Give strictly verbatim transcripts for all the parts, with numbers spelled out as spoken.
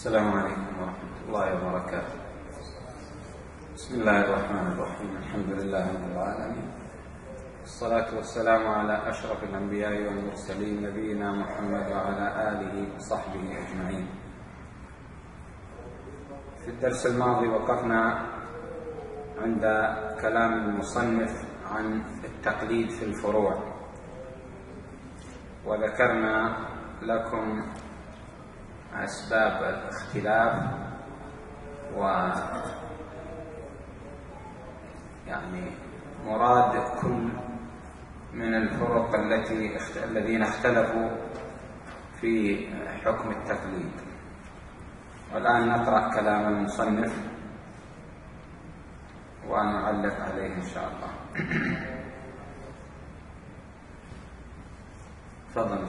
السلام عليكم ورحمة الله وبركاته. بسم الله الرحمن الرحيم. الحمد لله رب العالمين، والصلاة والسلام على أشرف الأنبياء والمرسلين نبينا محمد وعلى آله وصحبه أجمعين. في الدرس الماضي وقفنا عند كلام المصنف عن التقليد في الفروع، وذكرنا لكم أسباب الاختلاف و يعني مراد كل من الفرق التي الذين اختلفوا في حكم التقليد. والآن نقرأ كلام المصنف ونعلق عليه إن شاء الله. تفضل.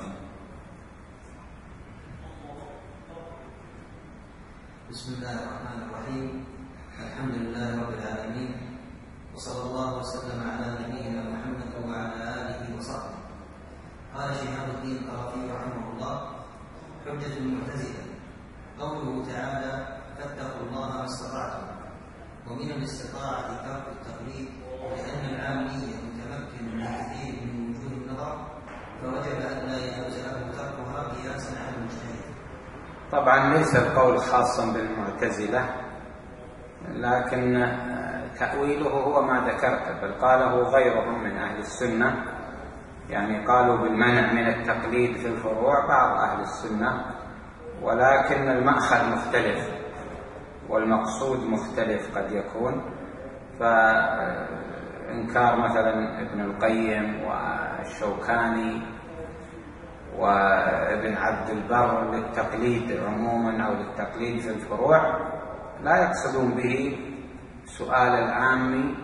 بسم الله الرحمن الرحيم. الحمد لله رب العالمين، وصلى الله وسلم على نبينا محمد وعلى آله وصحبه. قال شهاب الدين القرافي رحمه الله: حجة المعتزلة قوله تعالى: فاتقوا الله ما استطعتم. ومن الاستطاعة ترك التقليد، لأن العامية متمكن من كثير من وجوه النظر، فوجب أن لا يجوز له تركها قياسا على المجتهد. طبعا ليس القول خاصا بالمعتزلة، لكن تأويله هو ما ذكرته، بل قاله غيرهم من أهل السنة، يعني قالوا بالمنع من التقليد في الفروع بعض أهل السنة، ولكن المأخذ مختلف والمقصود مختلف قد يكون. فإنكار مثلا ابن القيم والشوكاني وابن عبد البر للتقليد عموما أو للتقليد في الفروع لا يقصدون به سؤال العام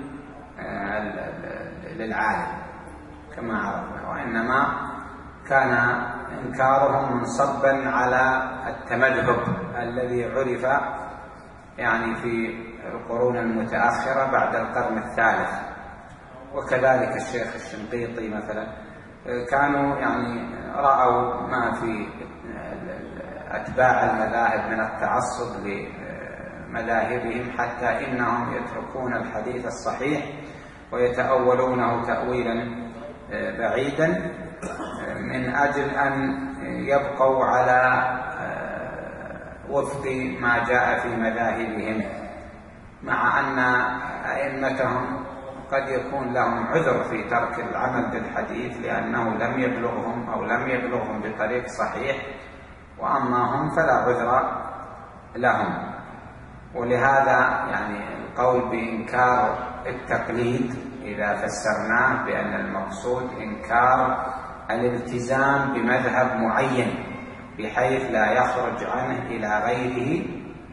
للعالم كما عرفنا، وإنما كان إنكارهم منصبا على التمذهب الذي عرف يعني في القرون المتأخرة بعد القرن الثالث. وكذلك الشيخ الشنقيطي مثلا كانوا يعني رأوا ما في أتباع المذاهب من التعصب لمذاهبهم، حتى إنهم يتركون الحديث الصحيح ويتأولونه تأويلا بعيدا من أجل أن يبقوا على وفق ما جاء في مذاهبهم، مع أن أئمتهم قد يكون لهم عذر في ترك العمل بالحديث لأنه لم يبلغهم أو لم يبلغهم بطريق صحيح، وأما هم فلا عذر لهم. ولهذا يعني القول بإنكار التقليد إذا فسرناه بأن المقصود إنكار الالتزام بمذهب معين بحيث لا يخرج عنه إلى غيره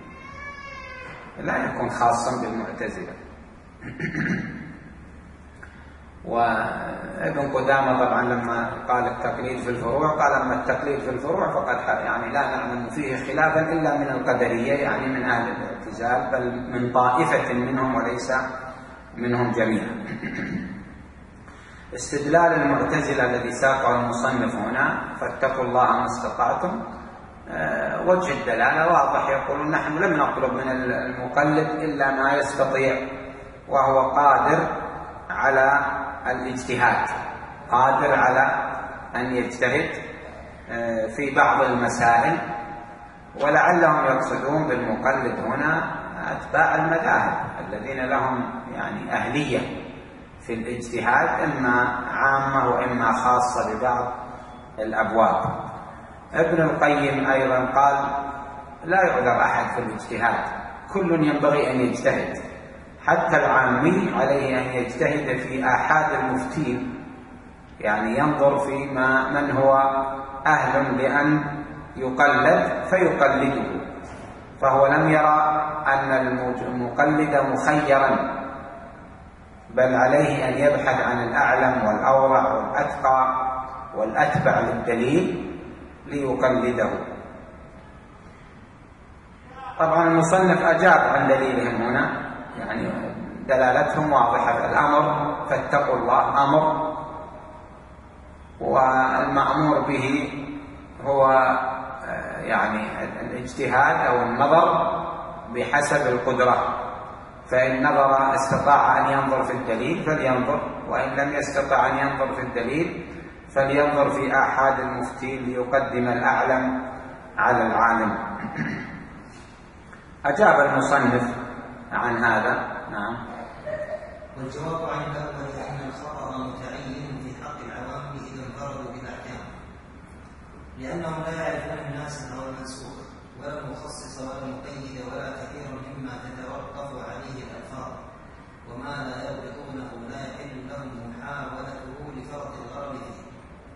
لا يكون خاصا بالمعتزلة. وابن قدامة طبعا لما قال التقليد في الفروع قال: أما التقليد في الفروع فقد يعني لا نعلم فيه خلافا إلا من القدرية، يعني من أهل الاعتزال، بل من طائفة منهم وليس منهم جميعا. استدلال المعتزلة الذي ساقه المصنف هنا: فاتقوا الله ما استطعتم، وجه الدلالة واضح، يقولون نحن لم نطلب من المقلد إلا ما يستطيع، وهو قادر على الاجتهاد، قادر على أن يجتهد في بعض المسائل. ولعلهم يقصدون بالمقلد هنا أتباع المذاهب الذين لهم يعني أهلية في الاجتهاد، إما عامة وإما خاصة ببعض الأبواب. ابن القيم أيضا قال: لا يعذر أحد في الاجتهاد، كل ينبغي أن يجتهد، حتى العامي عليه أن يجتهد في آحاد المفتين، يعني ينظر في ما من هو أهل بأن يقلد فيقلده، فهو لم يرى أن المقلد مخيرا، بل عليه أن يبحث عن الأعلم والأورع والأتقى والأتبع للدليل ليقلده. طبعا المصنف أجاب عن دليلهم هنا، يعني دلالتهم واضحة. الأمر فاتقوا الله أمر، والمأمور به هو يعني الاجتهاد أو النظر بحسب القدرة، فإن نظر استطاع أن ينظر في الدليل فلينظر، وإن لم يستطع أن ينظر في الدليل فلينظر في آحاد المفتين ليقدم الأعلم على العالم. أجاب المصنف عن هذا. نعم. والجواب عن الأول أن الخطأ متعين في حق العوام إذا انفردوا بالأحكام، لأنهم لا يعرفون الناسخ والمنسوخ ولا المخصص ولا المقيد ولا كثيرا مما تتوقف عليه الألفاظ، وما لا يضبطونه لا يحل لهم محاولته لفرط الغرض فيه.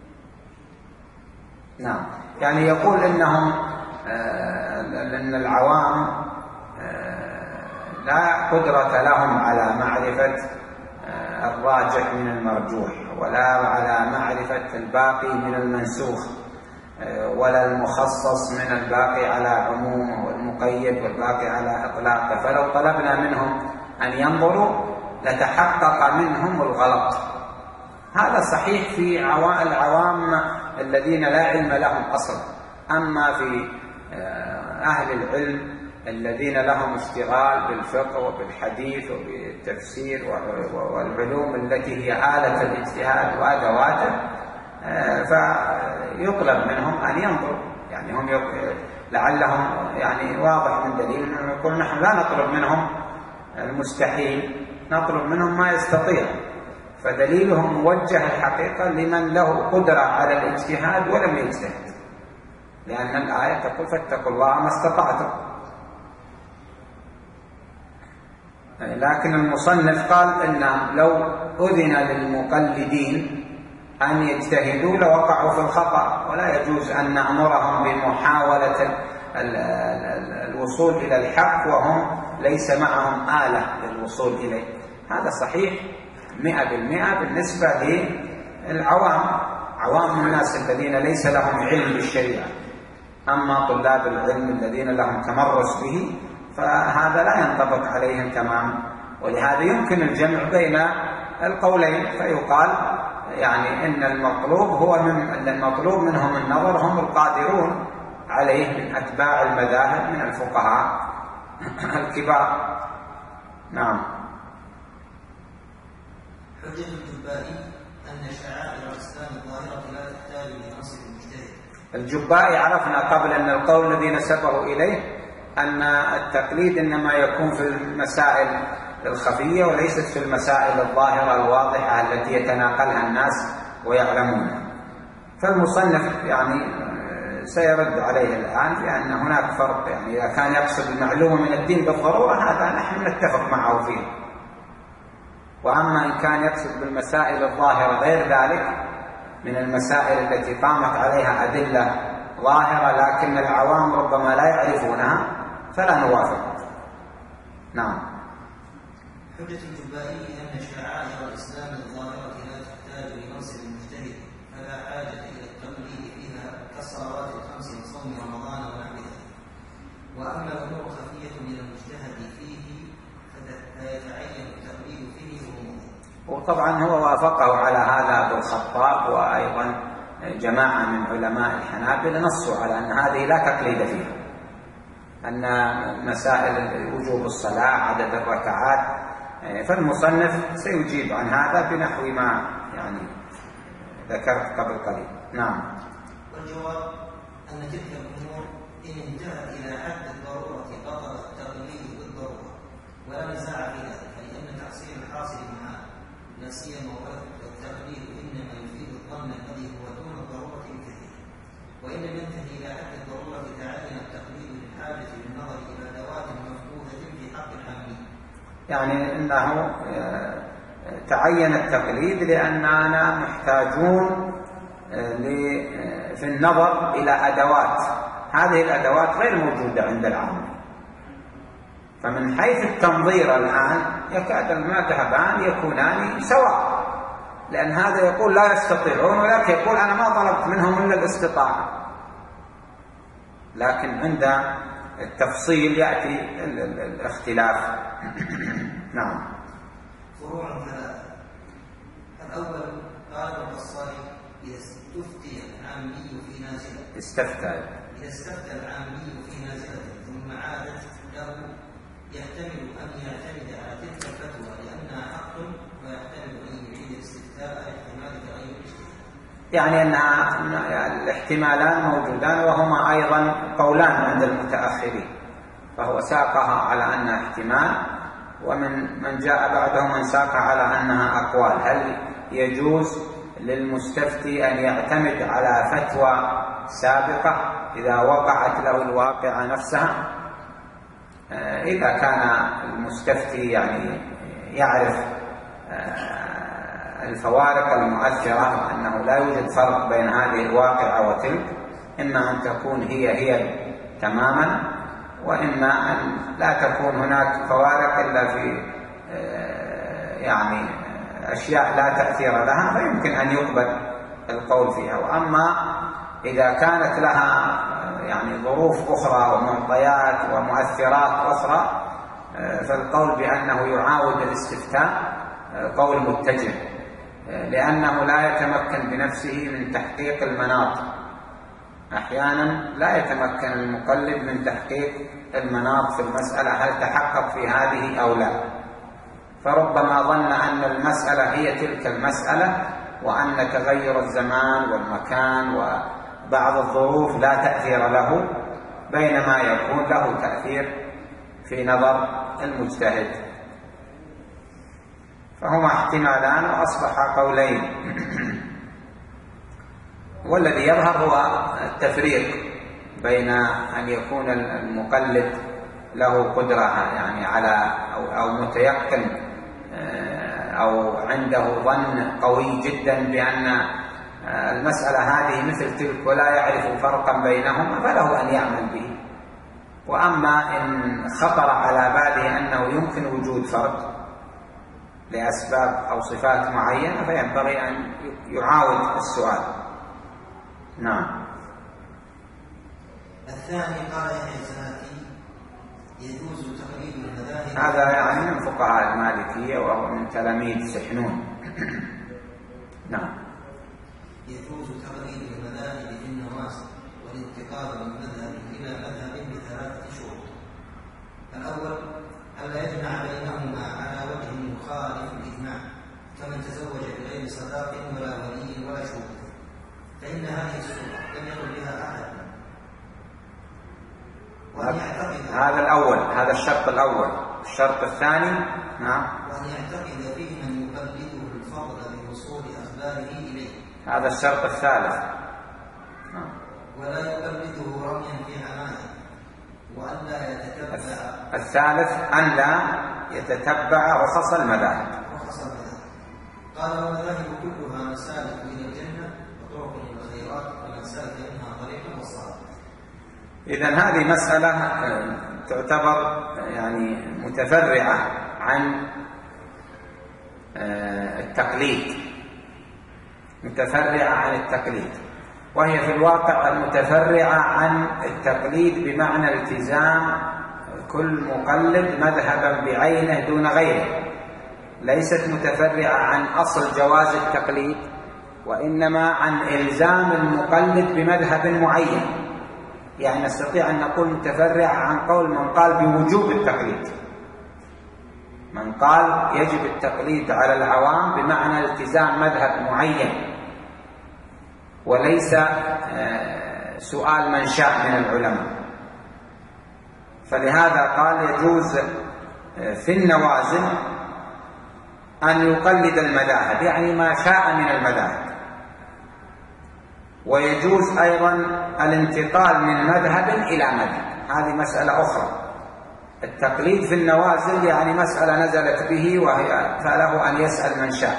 نعم، يعني يقول إنهم آه أن العوام آه لا قدرة لهم على معرفة آه الراجح من المرجوح، ولا على معرفة الباقي من المنسوخ، آه ولا المخصص من الباقي على عمومه والمقيد والباقي على إطلاقه، فلو طلبنا منهم أن ينظروا لتحقق منهم الغلط. هذا صحيح في العوام الذين لا علم لهم أصلا، أما في أهل العلم الذين لهم اشتغال بالفقه وبالحديث وبالتفسير والعلوم التي هي آلة الاجتهاد وأدواته، فيطلب منهم أن ينظروا. يعني هم لعلهم يعني واضح من دليل أنهم يقول نحن لا نطلب منهم المستحيل، نطلب منهم ما يستطيع، فدليلهم موجه الحقيقة لمن له قدرة على الاجتهاد ولم يجتهد، لأن الآية تقول فاتقوا الله ما استطعتم. لكن المصنف قال إن لو أذن للمقلدين أن يجتهدوا لوقعوا في الخطأ، ولا يجوز أن نأمرهم بمحاولة الوصول إلى الحق وهم ليس معهم آلة للوصول إليه. هذا صحيح مئة بالمئة بالنسبة للعوام، عوام الناس الذين ليس لهم علم بالشريعة. أما طلاب العلم الذين لهم تمرس به فهذا لا ينطبق عليهم تماما، ولهذا يمكن الجمع بين القولين، فيقال يعني إن المطلوب هو من المطلوب منهم النظر، هم القادرون عليه من أتباع المذاهب من الفقهاء الكبار. نعم. حجة الجبائي أن شعائر الإسلام الظاهرة لا تحتاج لنص المجتهد. الجبائي عرفنا قبل أن القول الذي نسبه إليه أن التقليد إنما يكون في المسائل الخفية وليست في المسائل الظاهرة الواضحة التي يتناقلها الناس ويعلمونها. فالمصنف يعني سيرد عليه الآن لأن هناك فرق، يعني إذا كان يقصد المعلومة من الدين بالضرورة هذا نحن نتفق معه فيه، وأما إن كان يقصد بالمسائل الظاهرة غير ذلك من المسائل التي قامت عليها أدلة ظاهرة لكن العوام ربما لا يعرفونها فلا نوافق. نعم. حجة الجبائي أن شعائر الإسلام الظاهرة لا تحتاج لنص المجتهد، فلا حاجة إلى التقليد فيها كالصلوات الخمس وصوم رمضان ونحوها. وأما الأمور الخفية من المجتهد فيه فيتعين التقليد فيه وأموره. وطبعا هو وافقه على هذا أبو الخطاب وأيضا جماعة من علماء الحنابلة نصوا على أن هذه لا تقليد فيها، أن مسائل وجوب الصلاة عدد الركعات، فالمصنف سيجيب عن هذا بنحو ما يعني ذكرت قبل قليل. نعم. والجواب أن تلك الأمور إن انتهت إلى حد الضرورة بطل التقليد بالضرورة ولا نزاع في ذلك، لأن تحصيل الحاصل محال، لا سيما والتقليد إنما يفيد الظن الذي هو دون الضرورة كثيرا. وإن لم ينتهي إلى حد الضرورة تعين التقليد للحاجة بالنظر إلى أدوات مفقودة في حق الحامل. يعني إنه تعين التقليد لأننا محتاجون في النظر إلى أدوات، هذه الأدوات غير موجودة عند العامة. فمن حيث التنظير الآن يكاد المذهبان يكونان سواء، لأن هذا يقول لا يستطيعون وذاك يقول أنا ما طلبت منهم إلا الاستطاعة، لكن عند التفصيل يأتي الاختلاف. نعم. فروع ثلاثة. الأول قال القصائي إذا استفتي العامي في نازلة استفتى إذا استفتى العامي في نازلة ثم عادت له يحتمل أن يعتمد على تلك الفتوى لأنها حق، ويحتمل أن يعيد الاستفتاء لاحتمال تغير الاجتهاد. يعني أن الاحتمالان موجودان، وهما أيضا قولان عند المتأخرين، فهو ساقها على أنها احتمال، ومن من جاء بعده من ساقها على أنها أقوال. هل يجوز للمستفتي أن يعتمد على فتوى سابقة إذا وقعت له الواقعة نفسها؟ إذا كان المستفتي يعني يعرف الفوارق المؤثرة، أنه لا يوجد فرق بين هذه الواقعة وتلك، إما أن تكون هي هي تماما، وإما أن لا تكون هناك فوارق إلا في يعني أشياء لا تأثير لها، فيمكن أن يقبل القول فيها. وأما إذا كانت لها يعني ظروف أخرى ومعطيات ومؤثرات أخرى، فالقول بأنه يعاود الاستفتاء قول متجه، لأنه لا يتمكن بنفسه من تحقيق المناط. أحيانا لا يتمكن المقلد من تحقيق المناط في المسألة، هل تحقق في هذه أو لا، فربما ظن أن المسألة هي تلك المسألة، وأن تغير الزمان والمكان وبعض الظروف لا تأثير له، بينما يكون له تأثير في نظر المجتهد. فهما احتمالان وأصبحا قولين. والذي يظهر هو التفريق بين أن يكون المقلد له قدرة يعني على أو, أو متيقن أو عنده ظن قوي جدا بأن المسألة هذه مثل تلك ولا يعرف فرقا بينهما، فله أن يعمل به. وأما إن خطر على باله أنه يمكن وجود فرق لأسباب أو صفات معينة، فينبغي أن يعاود السؤال. نعم. الثاني قال يحيى الزناتي يجوز تقليد المذاهب. هذا يعني من فقهاء المالكية وهو من تلاميذ سحنون. نعم. يجوز تقليد المذاهب في النواسخ والانتقال من مذهب إلى مذهب بثلاثة شروط. الأول ألا يجمع بينهما على وجه مخالف الإجماع، كمن تزوج بغير صداق ولا ولي ولا شهود، فإن هذه الصورة لم يقل بها أحد. هذا الأول، هذا الشرط الأول. الشرط الثاني نعم، وأن يعتقد فيه من يقلده الفضل بوصول أخباره إليه. هذا الشرط الثالث. نعم. ولا يقلده رميا في حماية، وأن لا يتتبع. الثالث أن لا يتتبع رخص المذاهب. رخص المذاهب. قال المذاهب كلها مسالك إلى الجنة وطرق إلى الخيرات، ومن سلك منها طريقا وصار. إذن هذه مسألة تعتبر يعني متفرعة عن التقليد، متفرعة عن التقليد، وهي في الواقع المتفرعة عن التقليد بمعنى التزام كل مقلد مذهبا بعينه دون غيره، ليست متفرعة عن أصل جواز التقليد، وإنما عن إلزام المقلد بمذهب معين. يعني نستطيع أن نقول متفرعة عن قول من قال بوجوب التقليد، من قال يجب التقليد على العوام بمعنى التزام مذهب معين، وليس سؤال من شاء من العلماء. فلهذا قال يجوز في النوازل أن يقلد المذاهب، يعني ما شاء من المذاهب، ويجوز أيضا الانتقال من مذهب إلى مذهب، هذه مسألة أخرى. التقليد في النوازل يعني مسألة نزلت به وهي فله أن يسأل من شاء،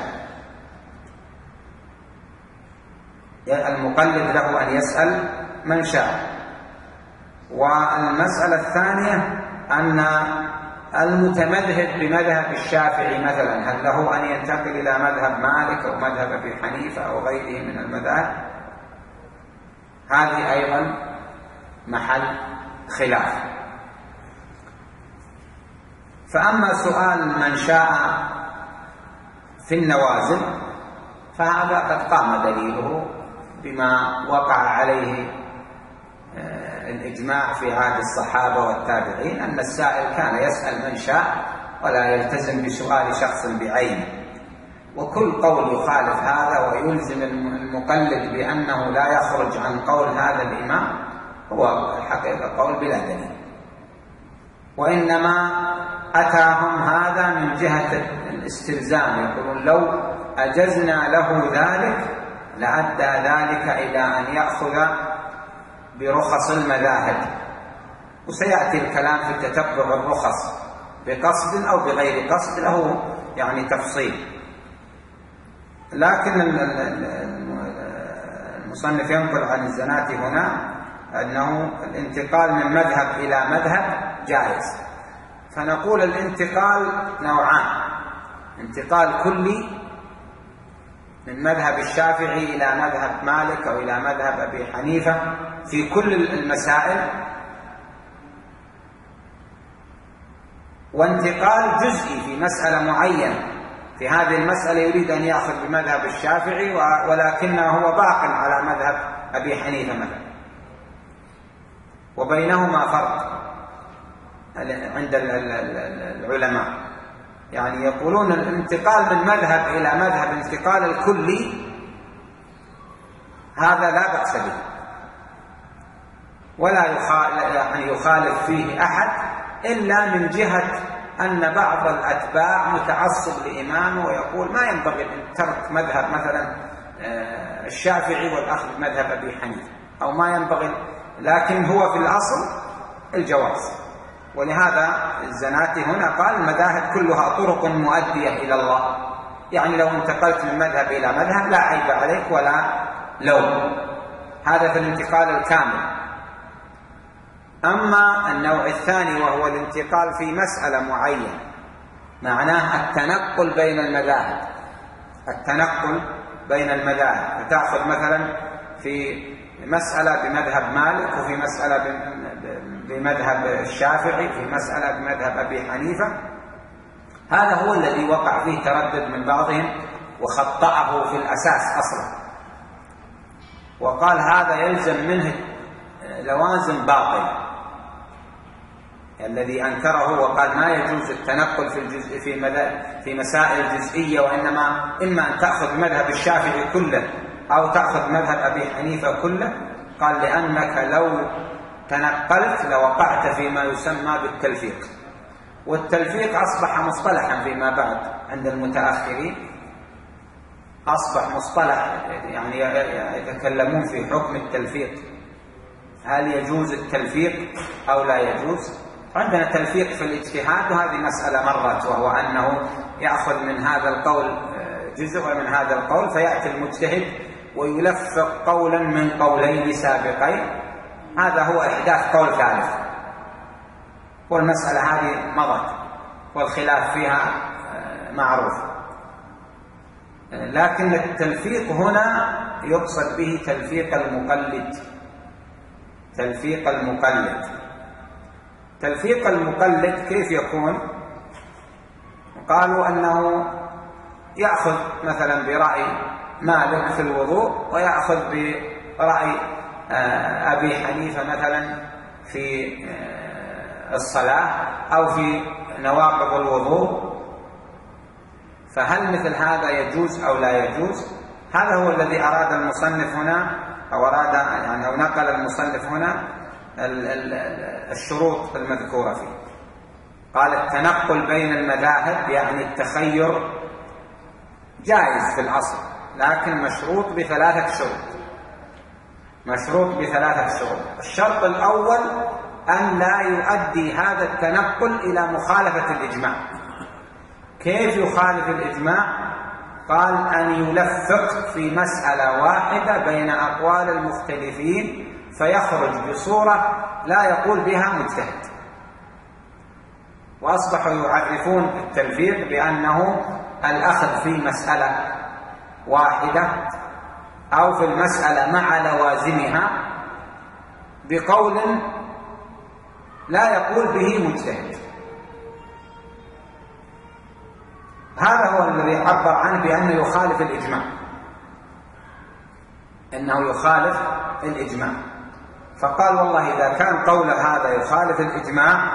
المقلد له أن يسأل من شاء. والمسألة الثانية أن المتمذهب بمذهب الشافعي مثلا، هل له أن ينتقل إلى مذهب مالك أو مذهب أبي حنيفة أو غيره من المذاهب؟ هذه أيضا محل خلاف. فأما سؤال من شاء في النوازل فهذا قد قام دليله بما وقع عليه الإجماع في عهد الصحابة والتابعين أن السائل كان يسأل من شاء ولا يلتزم بسؤال شخص بعينه، وكل قول يخالف هذا ويلزم المقلد بأنه لا يخرج عن قول هذا الإمام هو الحقيقة قول بلا دليل، وإنما أتاهم هذا من جهة الاستلزام، يقولون لو أجزنا له ذلك لأدى ذلك إلى أن يأخذ برخص المذاهب، وسيأتي الكلام في تتبع الرخص بقصد أو بغير قصد له يعني تفصيل. لكن المصنف ينقل عن الزناتي هنا أنه الانتقال من مذهب إلى مذهب جائز، فنقول الانتقال نوعان: انتقال كلي من مذهب الشافعي إلى مذهب مالك أو إلى مذهب أبي حنيفة في كل المسائل، وانتقال جزئي في مسألة معينة، في هذه المسألة يريد أن يأخذ بمذهب الشافعي ولكنه هو باق على مذهب أبي حنيفة مثلا، وبينهما فرق عند العلماء، يعني يقولون الانتقال من مذهب إلى مذهب انتقال الكلي هذا لا بأس به ولا يعني يخالف فيه أحد، إلا من جهة أن بعض الأتباع متعصب لإمامه ويقول ما ينبغي ترك مذهب مثلا الشافعي والأخذ بمذهب أبي حنيفة، أو ما ينبغي، لكن هو في الأصل الجواز. ولهذا الزناتي هنا قال المذاهب كلها طرق مؤدية إلى الله، يعني لو انتقلت من مذهب إلى مذهب لا عيب عليك ولا لوم، هذا في الانتقال الكامل. أما النوع الثاني وهو الانتقال في مسألة معينة، معناه التنقل بين المذاهب، التنقل بين المذاهب، فتأخذ مثلا في مسألة بمذهب مالك وفي مسألة بمذهب الشافعي في مسألة بمذهب أبي حنيفة، هذا هو الذي وقع فيه تردد من بعضهم وخطأه في الأساس أصلا، وقال هذا يلزم منه لوازم باطلة. الذي أنكره وقال ما يجوز التنقل في الجزء في, في مسائل جزئية، وإنما إما أن تأخذ مذهب الشافعي كله أو تأخذ مذهب أبي حنيفة كله، قال لأنك لو تنقلت لوقعت فيما يسمى بالتلفيق، والتلفيق أصبح مصطلحا فيما بعد عند المتأخرين، أصبح مصطلح يعني يتكلمون في حكم التلفيق، هل يجوز التلفيق أو لا يجوز. عندنا تلفيق في الاجتهاد وهذه مسألة مرت، وهو أنه يأخذ من هذا القول جزء ومن هذا القول، فيأتي المجتهد ويلفق قولا من قولين سابقين، هذا هو إحداث قول ثالث، والمسألة هذه مضت والخلاف فيها معروف. لكن التلفيق هنا يقصد به تلفيق المقلد، تلفيق المقلد تلفيق المقلد كيف يكون؟ قالوا أنه يأخذ مثلا برأي مالك في الوضوء ويأخذ برأي أبي حنيفة مثلا في الصلاة أو في نواقض الوضوء، فهل مثل هذا يجوز أو لا يجوز؟ هذا هو الذي أراد المصنف هنا، أو أراد يعني أو نقل المصنف هنا الشروط المذكورة فيه. قال التنقل بين المذاهب يعني التخير جائز في الأصل، لكن مشروط بثلاثة شروط، مشروط بثلاثة شروط. الشرط الأول أن لا يؤدي هذا التنقل إلى مخالفة الإجماع. كيف يخالف الإجماع؟ قال أن يلفق في مسألة واحدة بين أقوال المختلفين فيخرج بصورة لا يقول بها مجتهد. وأصبحوا يعرفون التلفيق بأنه الأخذ في مسألة واحدة أو في المسألة مع لوازمها بقول لا يقول به مجتهد. هذا هو الذي عبر عنه بأنه يخالف الإجماع، أنه يخالف الإجماع. فقال والله إذا كان قول هذا يخالف الإجماع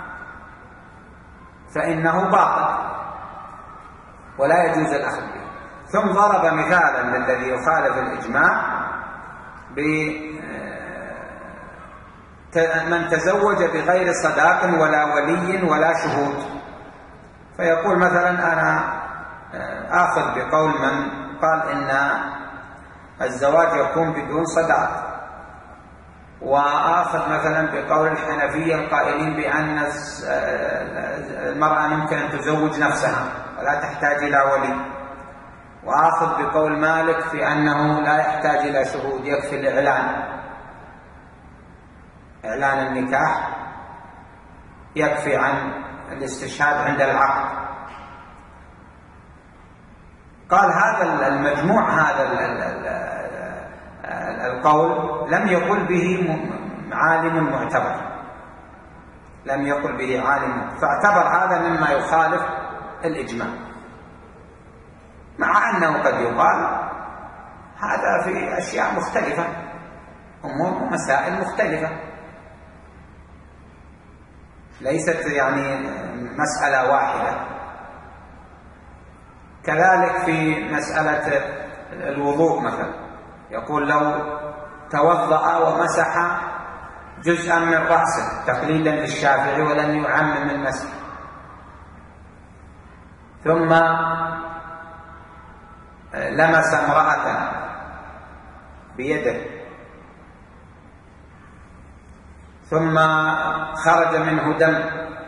فإنه باطل ولا يجوز الأخذ به. ثم ضرب مثالا للذي يخالف الإجماع بمن تزوج بغير صداق ولا ولي ولا شهود، فيقول مثلا أنا آخذ بقول من قال إن الزواج يكون بدون صداق، وآخذ مثلا بقول الحنفية القائلين بأن المرأة ممكن أن تزوج نفسها ولا تحتاج إلى ولي، وآخذ بقول مالك في أنه لا يحتاج إلى شهود، يكفي الإعلان، إعلان النكاح يكفي عن الاستشهاد عند العقد. قال هذا المجموع هذا القول لم يقل به عالم معتبر، لم يقل به عالم، فاعتبر هذا مما يخالف الإجماع، مع أنه قد يقال هذا في أشياء مختلفة، أمور ومسائل مختلفة، ليست يعني مسألة واحدة. كذلك في مسألة الوضوء مثلا، يقول لو توضأ ومسح جزءا من رأسه تقليدا للشافعي ولم يعمم المسح، ثم لمس امرأة بيده ثم خرج منه دم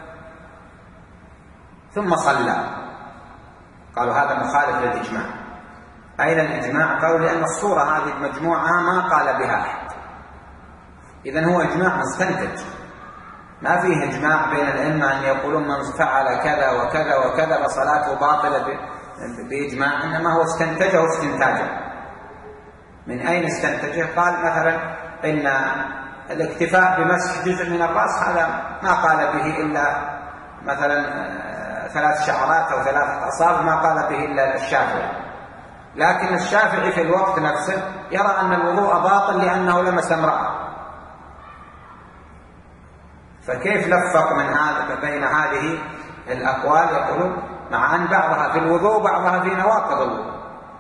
ثم صلى، قالوا هذا مخالف للإجماع. أين الإجماع؟ قالوا لأن الصورة هذه المجموعة ما قال بها أحد، إذن هو إجماع مستنتج، ما فيه إجماع بين الأئمة أن يقولون من فعل كذا وكذا وكذا فصلاته باطلة بإجماع، إنما هو استنتجه استنتاجا. من أين استنتجه؟ قال مثلا إن الاكتفاء بمسح جزء من الرأس هذا ما قال به إلا مثلا ثلاث شعرات أو ثلاثة أصابع، ما قال به إلا الشافعي، لكن الشافعي في الوقت نفسه يرى أن الوضوء باطل لأنه لمس امرأة. فكيف لفق من هذا بين هذه الأقوال؟ يقولون مع أن بعضها في الوضوء وبعضها في نواقض الوضوء،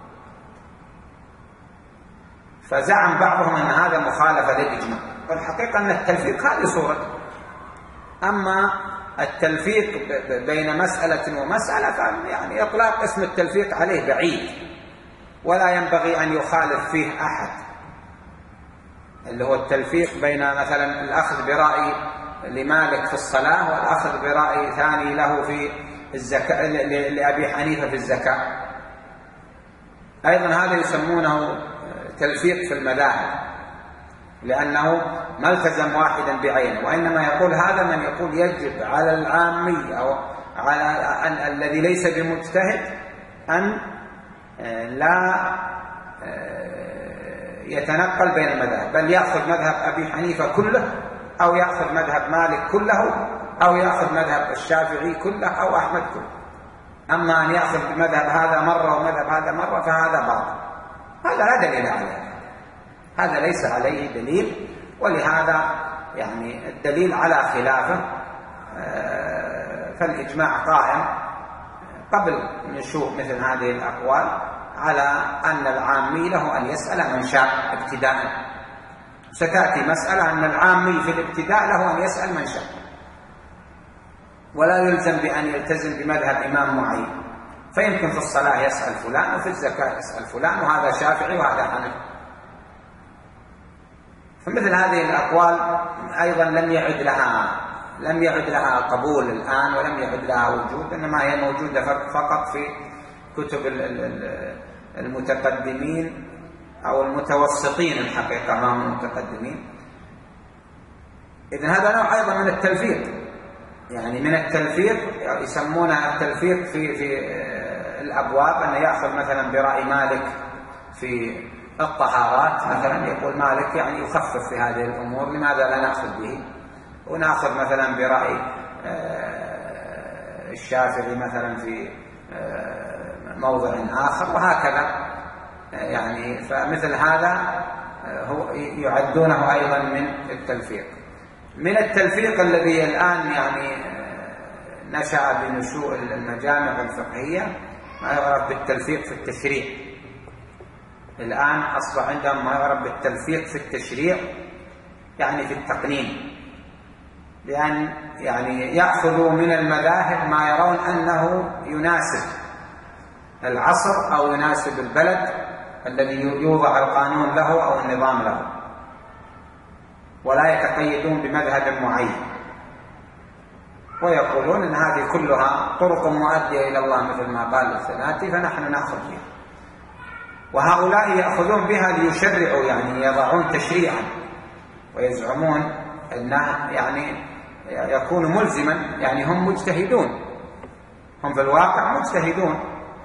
فزعم بعضهم أن هذا مخالفة للإجماع، والحقيقة أن التلفيق هذه صورة. أما التلفيق بين مسألة ومسألة يعني إطلاق اسم التلفيق عليه بعيد، ولا ينبغي أن يخالف فيه أحد، اللي هو التلفيق بين مثلا الأخذ برأي لمالك في الصلاة والأخذ برأي ثاني له في الزكاة لأبي حنيفة في الزكاة. أيضا هذا يسمونه تلفيق في المذاهب، لأنه ما التزم واحدا بعينه، وإنما يقول هذا من يقول يجب على العامي أو على الذي ليس بمجتهد أن لا يتنقل بين المذاهب، بل يأخذ مذهب أبي حنيفة كله، أو يأخذ مذهب مالك كله، أو يأخذ مذهب الشافعي كله، أو أحمد كله. أما أن يأخذ مذهب هذا مرة ومذهب هذا مرة فهذا باطل، هذا لا دليل عليه، هذا ليس عليه دليل، ولهذا يعني الدليل على خلافه. فالإجماع قائم قبل نشوء مثل هذه الأقوال على أن العامي له أن يسأل من شاء ابتداء، ستأتي مسألة أن العامي في الابتداء له أن يسأل من شاء، ولا يلزم بأن يلتزم بمذهب إمام معين، فيمكن في الصلاة يسأل فلان وفي الزكاة يسأل فلان، وهذا شافعي وهذا حنفي. فمثل هذه الأقوال أيضا لم يعد لها لم يعد لها قبول الآن، ولم يعد لها وجود، إنما هي موجودة فقط في كتب المتقدمين أو المتوسطين، الحقيقة ما هم المتقدمين. إذن هذا نوع أيضا من التلفيق، يعني من التلفيق يسمونها التلفيق في في الأبواب، أن يأخذ مثلا برأي مالك في الطهارات مثلا، يقول مالك يعني يخفف في هذه الأمور، لماذا لا نأخذ به؟ ونأخذ مثلا برأي الشافعي مثلا في موضع آخر، وهكذا. يعني فمثل هذا هو يعدونه أيضا من التلفيق. من التلفيق الذي الآن يعني نشأ بنشوء المجامع الفقهية ما يعرف بالتلفيق في التشريع. الآن أصبح عندهم ما يعرف بالتلفيق في التشريع، يعني في التقنين، بأن يعني يأخذوا من المذاهب ما يرون أنه يناسب العصر أو يناسب البلد الذي يوضع القانون له أو النظام له، ولا يتقيدون بمذهب معين، ويقولون أن هذه كلها طرق مؤدية إلى الله مثل ما قال السناتي، فنحن نأخذ بها. وهؤلاء يأخذون بها ليشرعوا، يعني يضعون تشريعا ويزعمون أنه يعني يكون ملزما، يعني هم مجتهدون، هم في الواقع مجتهدون.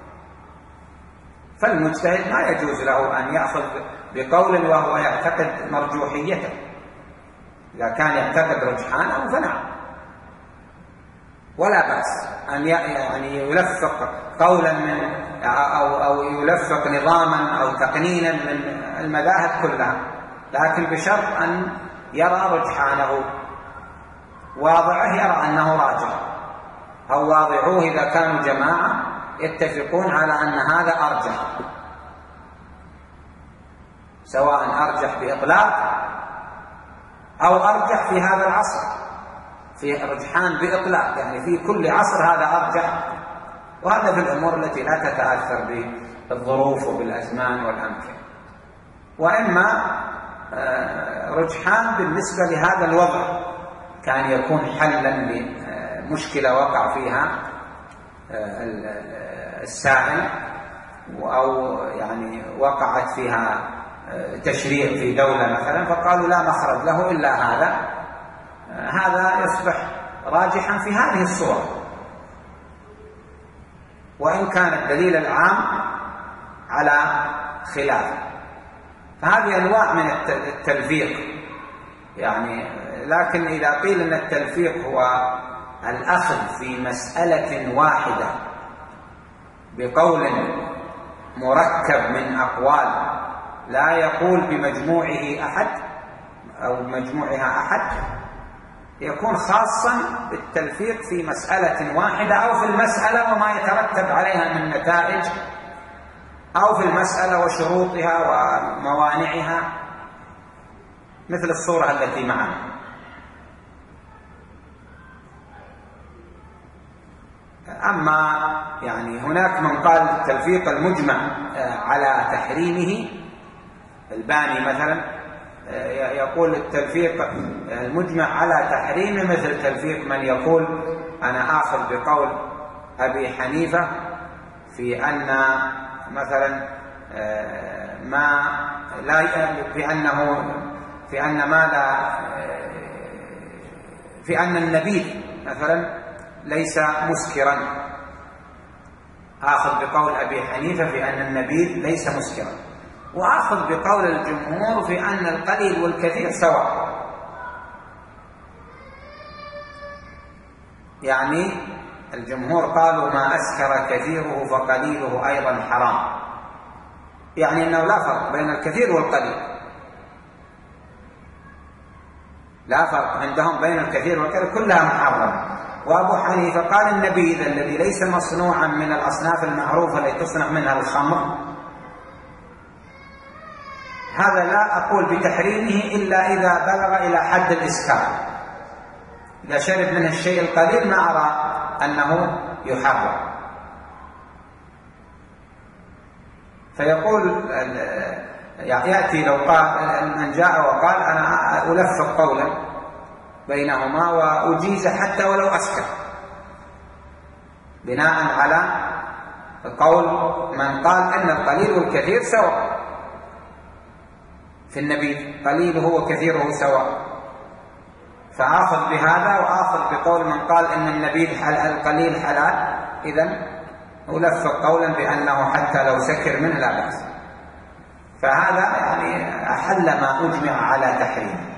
فالمجتهد ما يجوز له أن يأخذ بقول وهو يعتقد مرجوحيته. إذا كان يعتقد رجحانه فنعم، ولا بأس أن يعني يلفق قولا من أو أو يلفق نظاما أو تقنينا من المذاهب كلها، لكن بشرط أن يرى رجحانه، واضعه يرى أنه راجح، أو واضعوه إذا كانوا جماعة يتفقون على أن هذا أرجح، سواء أرجح بإطلاق أو أرجح في هذا العصر، في رجحان بإطلاق، يعني في كل عصر هذا أرجح. وهذا في الأمور التي لا تتأثر بالظروف وبالأزمان والأمكنة. وإما رجحان بالنسبة لهذا الوضع كان يكون حلا لمشكلة وقع فيها السائل، أو يعني وقعت فيها تشريع في دولة مثلا، فقالوا لا مخرج له إلا هذا، هذا يصبح راجحا في هذه الصورة، وإن كان الدليل العام على خلافه. فهذه أنواع من التلفيق يعني. لكن إذا قيل أن التلفيق هو الأخذ في مسألة واحدة بقول مركب من أقوال لا يقول بمجموعه أحد أو مجموعها أحد، يكون خاصا بالتلفيق في مسألة واحدة، أو في المسألة وما يترتب عليها من نتائج، أو في المسألة وشروطها وموانعها، مثل الصورة التي معنا. أما يعني هناك من قال التلفيق المجمع على تحريمه، الباني مثلا يقول التلفيق المجمع على تحريمه مثل تلفيق من يقول أنا آخذ بقول أبي حنيفة في أن مثلا ما لا في أنه في أن ما لا في أن النبيذ مثلا ليس مسكرا، آخذ بقول أبي حنيفة في أن النبيذ ليس مسكرا، وآخذ بقول الجمهور في أن القليل والكثير سواء. يعني الجمهور قالوا ما أسكر كثيره فقليله أيضا حرام، يعني أنه لا فرق بين الكثير والقليل، لا فرق عندهم بين الكثير والقليل، كلها محرمة. وأبو حنيفة قال النبيذ الذي ليس مصنوعا من الأصناف المعروفة التي تصنع منها الخمر، هذا لا أقول بتحريمه إلا إذا بلغ إلى حد الإسكار. إذا شرب منه الشيء القليل ما أرى أنه يحرم. فيقول يأتي لو قال من جاء وقال أنا ألفق قولا بينهما وأجيز حتى ولو أسكر، بناء على قول من قال أن القليل والكثير سواء في النبيذ، قليله وكثيره سواء، فآخذ بهذا وآخذ بقول من قال أن النبيذ القليل حلال، إذن ألفق قولا بأنه حتى لو سكر منه لا بأس. فهذا يعني أحل ما أجمع على تحريمه.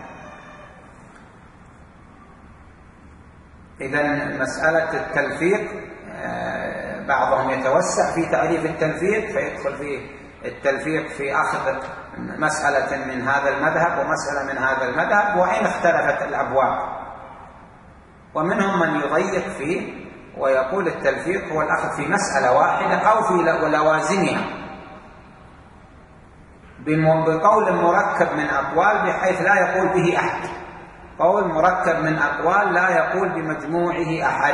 إذن مسألة التلفيق بعضهم يتوسع في تعريف التلفيق فيدخل فيه التلفيق في أخذ مسألة من هذا المذهب ومسألة من هذا المذهب وإن اختلفت الأبواب. ومنهم من يضيق فيه ويقول التلفيق هو الأخذ في مسألة واحدة أو في لوازمها بقول مركب من أقوال بحيث لا يقول به أحد، قول مركب من أقوال لا يقول بمجموعه أحد،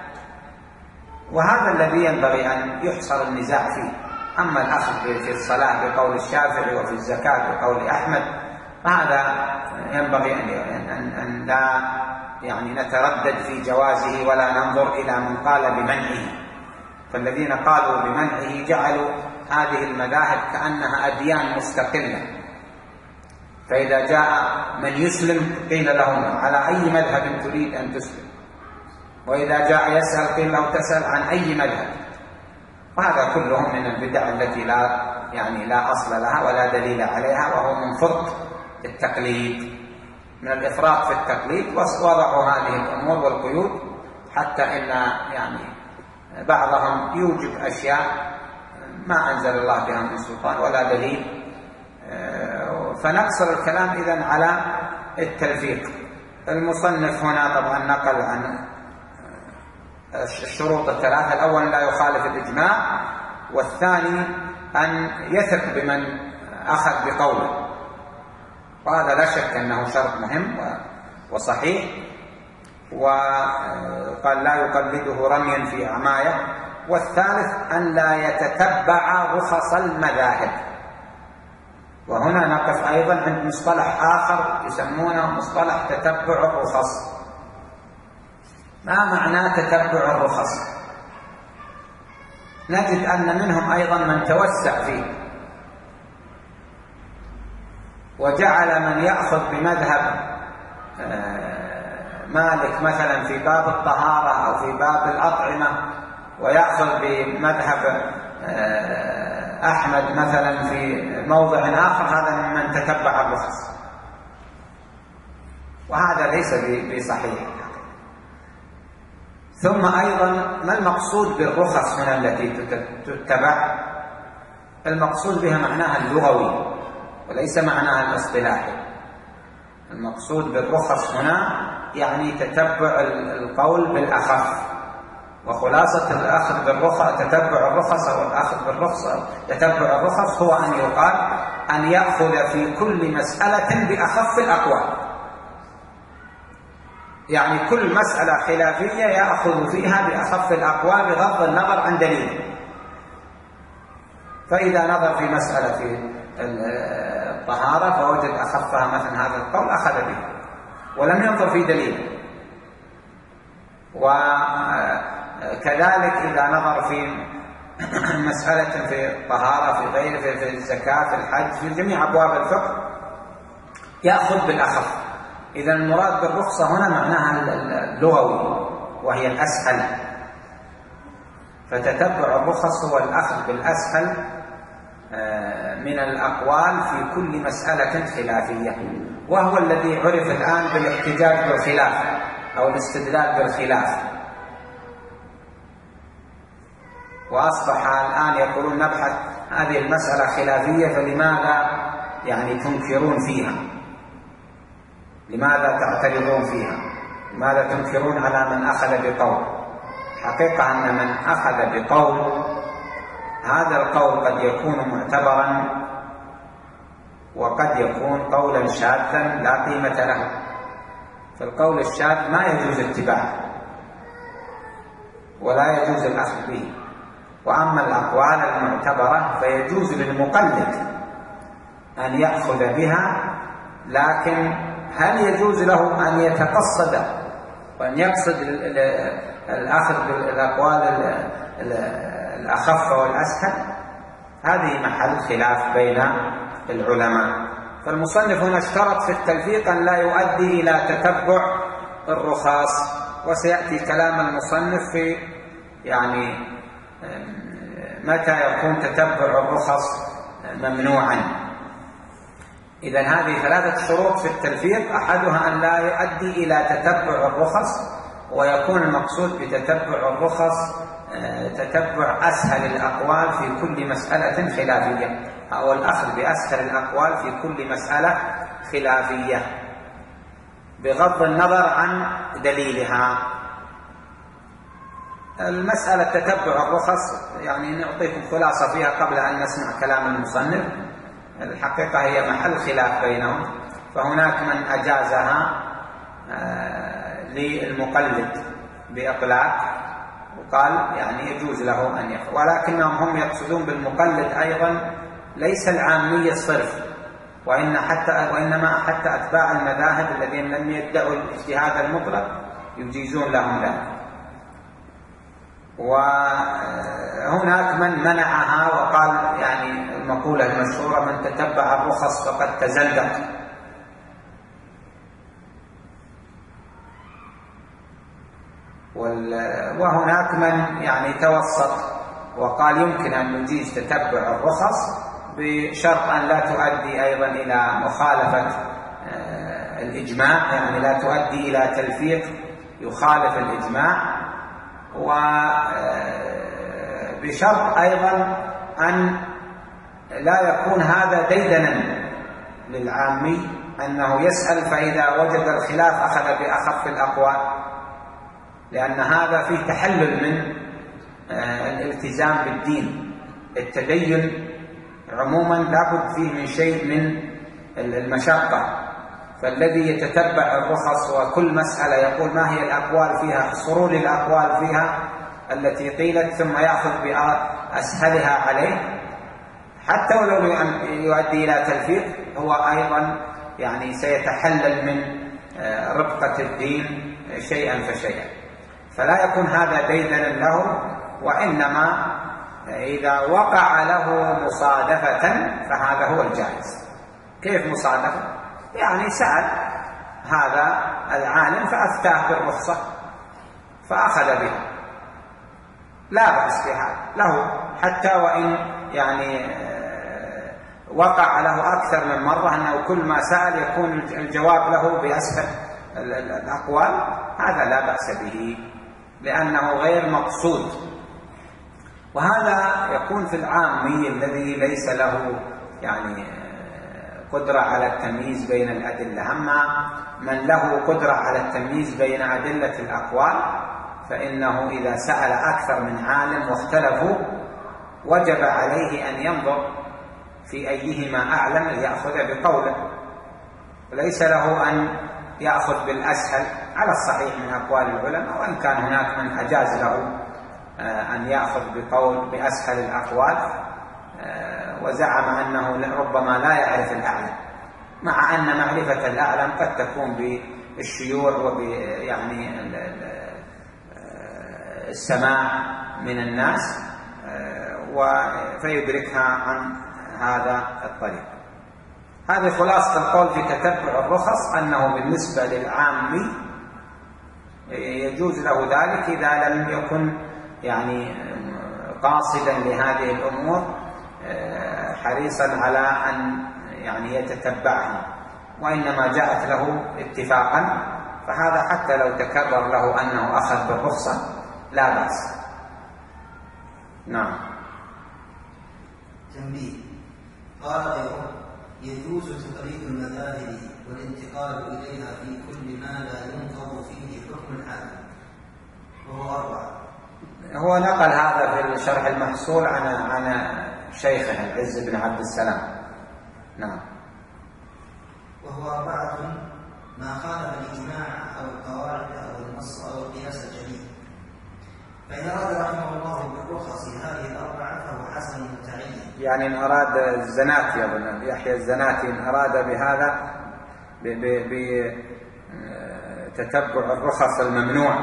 وهذا الذي ينبغي أن يحصر النزاع فيه. أما الأخذ في الصلاة بقول الشافعي وفي الزكاة بقول أحمد فهذا ينبغي أن, أن لا يعني نتردد في جوازه ولا ننظر إلى من قال بمنعه. فالذين قالوا بمنعه جعلوا هذه المذاهب كأنها أديان مستقلة، فإذا جاء من يسلم قيل له على أي مذهب تريد أن تسلم، وإذا جاء يسأل قيل له تسأل عن أي مذهب. وهذا كله من البدع التي لا يعني لا أصل لها ولا دليل عليها، وهو من فرط التقليد، من الإفراط في التقليد. ووضعوا هذه الأمور والقيود حتى إن يعني بعضهم يوجب أشياء ما أنزل الله بها من سلطان ولا دليل. فنقصر الكلام إذن على التلفيق. المصنف هنا طبعا نقل عن الشروط الثلاثة: الأول لا يخالف الإجماع، والثاني أن يثق بمن أخذ بقوله، وهذا لا شك أنه شرط مهم وصحيح. وقال لا يقلده رميا في عماية. والثالث أن لا يتتبع رخص المذاهب. وهنا نقف أيضا عند مصطلح آخر يسمونه مصطلح تتبع الرخص. ما معنى تتبع الرخص؟ نجد أن منهم أيضا من توسع فيه وجعل من يأخذ بمذهب مالك مثلا في باب الطهارة أو في باب الأطعمة، ويأخذ بمذهب أحمد مثلا في موضع آخر، هذا ممن تتبع الرخص، وهذا ليس بصحيح. ثم أيضا ما المقصود بالرخص هنا التي تتبع؟ المقصود بها معناها اللغوي وليس معناها الاصطلاحي. المقصود بالرخص هنا يعني تتبع القول بالأخف، وخلاصة الأخذ بالرخص تتبع الرخص أو الأخذ بالرخصة تتبع الرخص هو أن يقال أن يأخذ في كل مسألة بأخف الأقوال، يعني كل مسألة خلافية يأخذ فيها بأخف الأقوال بغض النظر عن دليل. فإذا نظر في مسألة في الطهارة فوجد أخفها مثلا هذا القول أخذ به ولم ينظر في دليل. وكذلك إذا نظر في مسألة في الطهارة في غيره في الزكاة في الحج في جميع أبواب الفقه يأخذ بالأخف. إذا المراد بالرخصة هنا معناها اللغوي وهي الأسهل، فتتبع الرخص هو الأخذ بالأسهل من الأقوال في كل مسألة خلافية، وهو الذي عرف الآن بالاحتجاج بالخلاف أو الاستدلال بالخلاف. وأصبح الآن يقولون نبحث هذه المسألة خلافية فلماذا يعني تنكرون فيها؟ لماذا تعترضون فيها؟ لماذا تنكرون على من أخذ بقول؟ حقيقة أن من أخذ بقول هذا القول قد يكون معتبرا وقد يكون قولا شاذا لا قيمة له. فالقول الشاذ ما يجوز اتباعه ولا يجوز الأخذ به. وأما الأقوال المعتبرة فيجوز للمقلد أن يأخذ بها، لكن هل يجوز له أن يتقصد وأن يقصد الأخذ بالأقوال الأخف والأسهل؟ هذه محل خلاف بين العلماء. فالمصنف هنا اشترط في التلفيق أن لا يؤدي إلى تتبع الرخاص، وسيأتي كلام المصنف في يعني متى يكون تتبع الرخص ممنوعا. إذن هذه ثلاثة شروط في التلفيق: أحدها أن لا يؤدي إلى تتبع الرخص، ويكون المقصود بتتبع الرخص تتبع أسهل الأقوال في كل مسألة خلافية، أو الأخذ بأسهل الأقوال في كل مسألة خلافية بغض النظر عن دليلها. المسألة تتبع الرخص يعني نعطيكم خلاصة فيها قبل أن نسمع كلام المصنف. الحقيقة هي محل خلاف بينهم، فهناك من أجازها للمقلد بإطلاق وقال يعني يجوز له أن يفعل، ولكنهم هم يقصدون بالمقلد أيضا ليس العامية الصرف، وإن حتى وإنما حتى أتباع المذاهب الذين لم يدعوا الاجتهاد المطلق يجيزون لهم ذلك. وهناك من منعها وقال يعني المقولة المشهورة من تتبع الرخص فقد تزندق. وهناك من يعني توسط وقال يمكن أن نجيز تتبع الرخص بشرط أن لا تؤدي أيضا إلى مخالفة الإجماع، يعني لا تؤدي إلى تلفيق يخالف الإجماع، وبشرط أيضا أن لا يكون هذا ديدنا للعامي أنه يسأل فإذا وجد الخلاف أخذ بأخف الأقوال، لأن هذا فيه تحلل من الالتزام بالدين. التدين عموما لابد فيه من شيء من المشقة، فالذي يتتبع الرخص وكل مسألة يقول ما هي الأقوال فيها، حصروا لي الأقوال فيها التي قيلت ثم يأخذ بأسهلها عليه حتى ولو يؤدي إلى تلفيق، هو أيضا يعني سيتحلل من ربقة الدين شيئا فشيئا. فلا يكون هذا ديدنا له، وإنما إذا وقع له مصادفة فهذا هو الجائز. كيف مصادفة؟ يعني سأل هذا العالم فأفتاه بالرخصة فأخذ بها، لا بأس بها له، حتى وإن يعني وقع له أكثر من مرة أنه كل ما سأل يكون الجواب له بأسهل الأقوال، هذا لا بأس به لأنه غير مقصود. وهذا يكون في العامي الذي ليس له يعني قدرة على التمييز بين الأدلة. أما من له قدرة على التمييز بين أدلة الأقوال فإنه إذا سأل أكثر من عالم واختلفوا وجب عليه أن ينظر في أيهما أعلم ليأخذ بقوله، وليس له أن يأخذ بالأسهل على الصحيح من أقوال العلماء، وإن كان هناك من أجاز له أن يأخذ بقول بأسهل الأقوال وزعم أنه ربما لا يعرف الأعلم، مع أن معرفة الأعلم قد تكون بالشيوع وبيعني السماع من الناس فيدركها عن هذا الطريق. هذه خلاصة القول في تتبع الرخص، أنه بالنسبة للعامي يجوز له ذلك إذا لم يكن يعني قاصدا لهذه الأمور حريصا على أن يعني يتتبعها، وإنما جاءت له اتفاقا، فهذا حتى لو تكرر له أنه أخذ بالرخصة لا بأس. نعم. تنبيه. قال غيره: يجوز تقليد المذاهب والانتقال إليها في كل ما لا ينقض فيه حكم الحاكم، وهو أربعة. هو نقل هذا في الشرح المحصول عن عن شيخنا العز بن عبد السلام. نعم. وهو أربعة: ما خالف الإجماع أو القواعد أو النص أو القياس الجليل. فإن أراد رحمه الله بالرخص هذه الأربعة فهو حسن متعين. يعني إن أراد الزناتي ابن يحيى الزناتي إن أراد بهذا بتتبع الرخص الممنوع،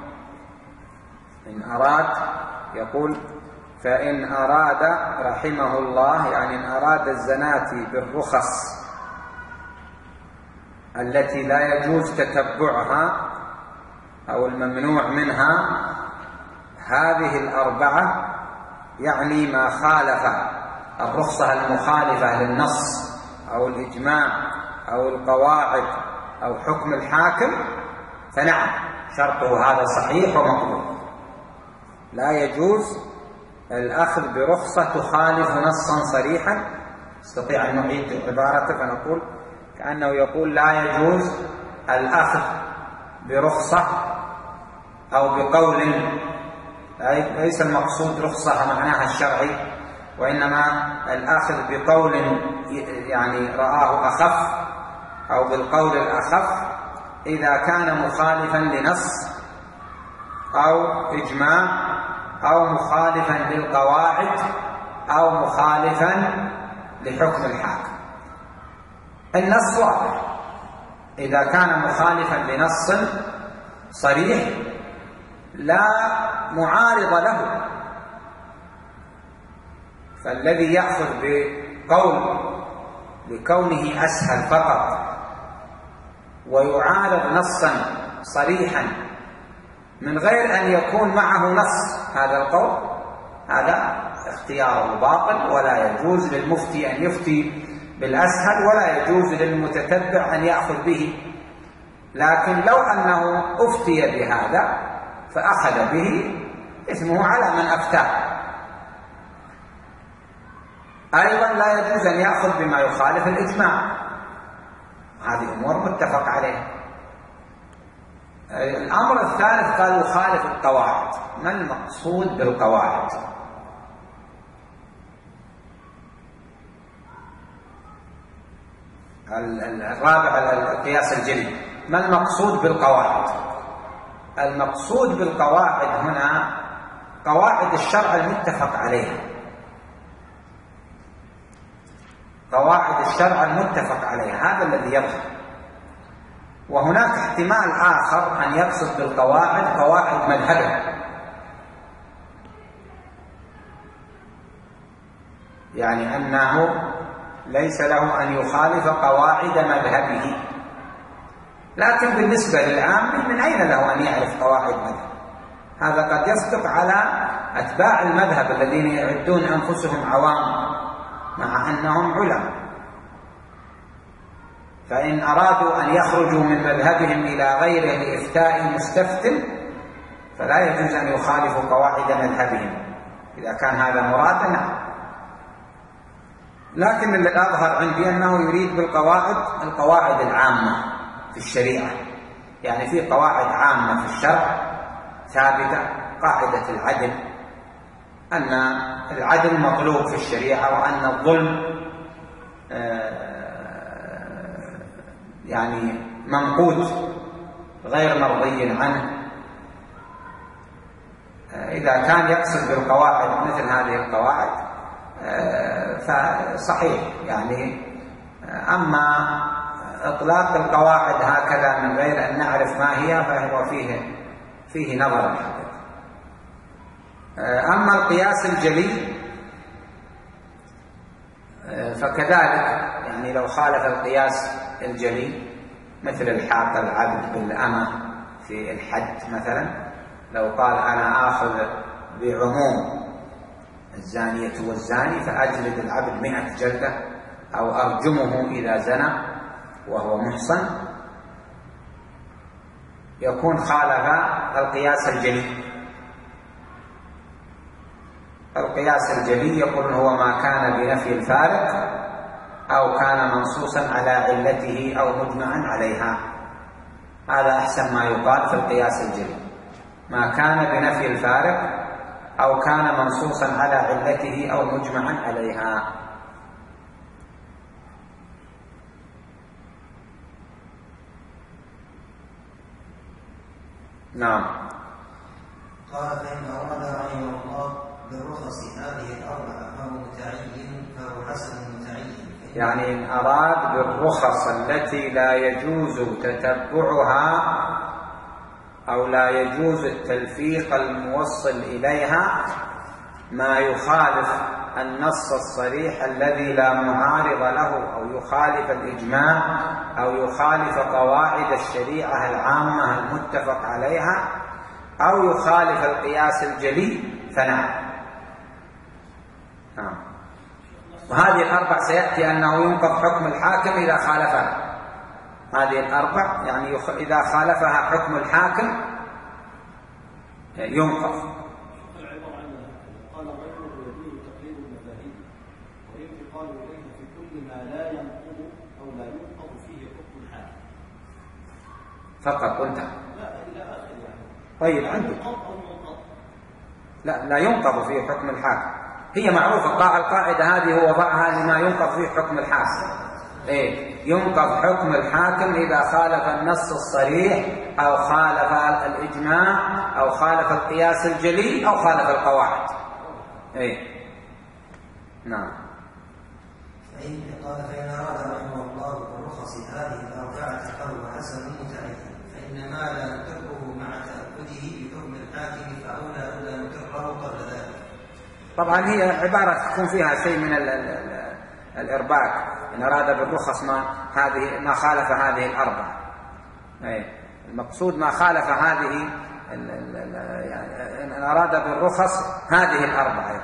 إن أراد يقول فإن أراد رحمه الله يعني إن أراد الزناتي بالرخص التي لا يجوز تتبعها أو الممنوع منها هذه الأربعة، يعني ما خالف الرخصة المخالفة للنص أو الإجماع أو القواعد أو حكم الحاكم، فنعم شرطه هذا صحيح ومقبول. لا يجوز الأخذ برخصة تخالف نصا صريحا. نستطيع أن نعيد عبارته فنقول كأنه يقول لا يجوز الأخذ برخصة أو بقول، ليس المقصود رخصة معناها الشرعي، وإنما الأخذ بقول يعني رآه أخف أو بالقول الأخف إذا كان مخالفا لنص أو إجماع أو مخالفا للقواعد أو مخالفا لحكم الحاكم. النص واضح، إذا كان مخالفا لنص صريح لا معارض له، فالذي يأخذ بقول لكونه أسهل فقط ويعارض نصا صريحا من غير أن يكون معه نص هذا القول، هذا اختياره باطل، ولا يجوز للمفتي أن يفتي بالأسهل ولا يجوز للمتتبع أن يأخذ به. لكن لو أنه أفتي بهذا فأخذ به اسمه على من أفتاه. أيضا لا يجوز أن يأخذ بما يخالف الإجماع، هذه أمور متفق عليها. الأمر الثالث قال يخالف القواعد. ما المقصود بالقواعد؟ الرابع القياس الجلي. ما المقصود بالقواعد؟ المقصود بالقواعد هنا قواعد الشرع المتفق عليها، قواعد الشرع المتفق عليها، هذا الذي يظهر. وهناك احتمال آخر أن يقصد بالقواعد قواعد مذهبه، يعني أنه ليس له أن يخالف قواعد مذهبه. لكن بالنسبة للعام من أين له أن يعرف قواعد مذهب؟ هذا قد يصدق على أتباع المذهب الذين يعدون أنفسهم عوام مع أنهم علماء، فإن أرادوا أن يخرجوا من مذهبهم إلى غيره لإفتاء مستفت فلا يجوز أن يخالفوا قواعد مذهبهم إذا كان هذا مرادا. نعم. لكن الأظهر عندي أنه يريد بالقواعد القواعد العامة في الشريعة، يعني في قواعد عامة في الشرع ثابتة، قاعدة العدل، أن العدل مطلوب في الشريعة، وأن الظلم يعني منقوص غير مرضي عنه. إذا كان يقصد بالقواعد مثل هذه القواعد فصحيح يعني. أما إطلاق القواعد هكذا من غير أن نعرف ما هي فهو فيه فيه نظر الحقيقة. أما القياس الجلي فكذلك، يعني لو خالف القياس الجلي مثل الحاق العبد بالأمة في الحد مثلا، لو قال أنا آخذ بعموم الزانية والزاني فأجلد العبد مئة جلدة أو أرجمه إذا زنى وهو محصن، يكون خالف القياس الجلي. القياس الجلي يقول هو ما كان بنفي الفارق أو كان منصوصا على علته أو مجمعا عليها. هذا أحسن ما يقال في القياس الجلي، ما كان بنفي الفارق أو كان منصوصا على علته أو مجمعا عليها. نعم. قال فإن أراد رحمه الله بالرخص هذه الأربعة فهو متعين، فهو حسن متعين. يعني إن أراد بالرخص التي لا يجوز تتبعها أو لا يجوز التلفيق الموصل إليها ما يخالف النص الصريح الذي لا معارض له، أو يخالف الإجماع، أو يخالف قواعد الشريعة العامة المتفق عليها، أو يخالف القياس الجلي فنعم. وهذه الأربع سيأتي أنه ينقض حكم الحاكم إذا خالفها. هذه الأربع يعني إذا خالفها حكم الحاكم ينقض. قال غيره يجوز تقليد المذاهب والانتقال اليه في كل ما لا ينقض او لا ينقض فيه حكم الحاكم فقط وانتهى. لا الى اخر يعني. طيب عندك لا لا ينقض فيه حكم الحاكم، هي معروفة القاعدة هذه هو وضعها لما ينقض فيه حكم الحاكم. إيه؟ ينقض حكم الحاكم إذا خالف النص الصريح أو خالف الإجماع أو خالف القياس الجلي أو خالف القواعد. إيه؟ نعم. فإن قال فإن أراد رحمه الله بالرخص هذه الأربعة فهو حسن متعين، فإن ما لا نقره مع تأكده بحكم الحاكم فأولى أولى نقره قبل ذلك. طبعا هي عبارة تكون فيها شيء من ال ال ال الإرباك، إن أراد بالرخص ما هذه ما خالف هذه الأربعة. أي المقصود ما خالف هذه ال ال ال يعني إن أراد بالرخص هذه الأربعة،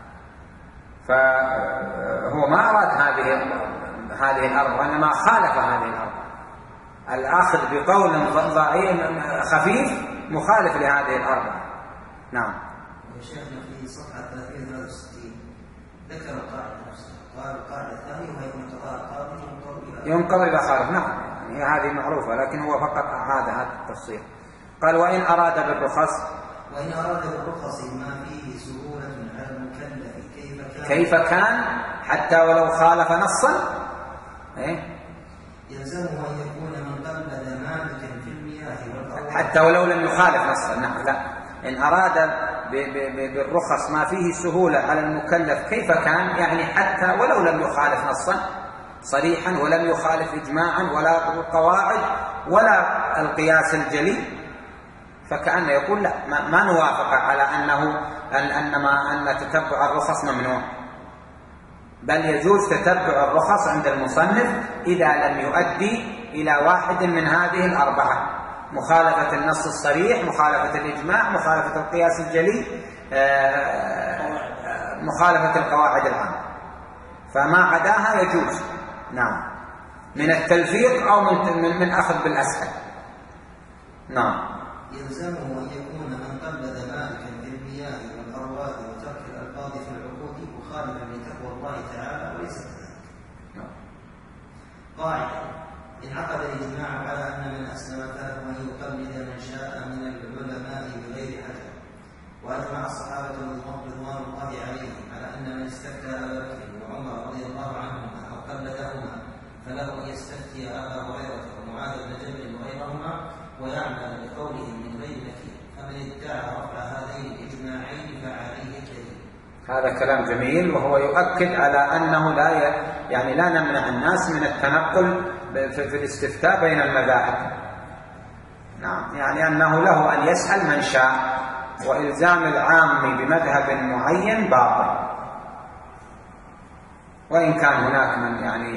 فهو ما أراد هذه هذه الأربعة إنما خالف هذه الأربعة. الآخذ بقول ضعيف خفيف مخالف لهذه الأربعة. نعم. وشيخنا في صفحة ثلاثين ثلاثة وستين ذكر القاعدة نفسها، قال القاعدة الثانية وهي انقضاء القاضي ينقض إذا خالف. نعم يعني هذه معروفة، لكن هو فقط أعاد هذا التفصيل. قال وإن أراد بالرخص وإن أراد بالرخص ما فيه سهولة على المكلف كيف كان كيف كان حتى ولو خالف نصا. إيه؟ يلزمه أن يكون من قلد مالكا في المياه والأرواح حتى ولو لم يخالف نصا. نعم لا، إن أراد بالرخص ما فيه سهولة على المكلف كيف كان، يعني حتى ولو لم يخالف نصا صريحا ولم يخالف إجماعا ولا القواعد ولا القياس الجلي، فكأنه يقول لا ما, ما نوافق على أنه أن أنما أن تتبع الرخص ممنوع، بل يجوز تتبع الرخص عند المصنف إذا لم يؤدي إلى واحد من هذه الأربعة: مخالفة النص الصريح، مخالفة الإجماع، مخالفة القياس الجلي، مخالفة القواعد العامة. فما عداها يجوز. نعم، من التلفيق أو من من, من أخذ بالأسهل. نعم. يلزمه أن يكون من قلد مالكا في المياه والأرواح وترك الألفاظ في العقود مخالفا لتقوى الله تعالى وليس كذلك. نعم. قاعدة: انعقد الإجماع على أن من أسلم فله أن يقلد من شاء من العلماء بغير حجر، وأجمع الصحابة رضوان الله عليهم على أن من استفتى أبا بكر وعمر رضي الله عنهما أو قلدهما فله أن يستفتي أبا هريرة ومعاذ بن جبل وغيرهما ويعمل بقولهم من غير نكير، فمن ادعى رفع هذين الإجماعين فعليه كذب. هذا كلام جميل، وهو يؤكد على أنه لا ي... يعني لا نمنع الناس من التنقل في الاستفتاء بين المذاهب. نعم، يعني أنه له أن يسأل من شاء، وإلزام العام بمذهب معين باطل، وإن كان هناك من يعني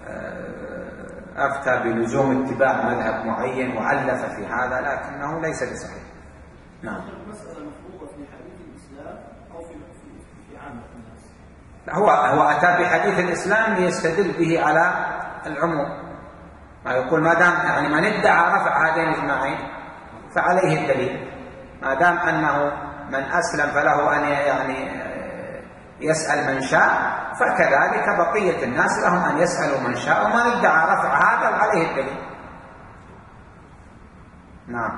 أفتى بلزوم اتباع مذهب معين وعلف في هذا، لكنه ليس بصحيح. نعم. المسألة مفروضة في حديث الإسلام أو في في عامة الناس؟ هو هو أتى بحديث الإسلام ليستدل به على العموم، ما يقول ما دام يعني من ادعى رفع هذين الإجماعين فعليه الدليل، ما دام أنه من أسلم فله أن يعني يسأل من شاء، فكذلك بقية الناس لهم أن يسألوا من شاء، ومن ادعى رفع هذا عليه الدليل. نعم.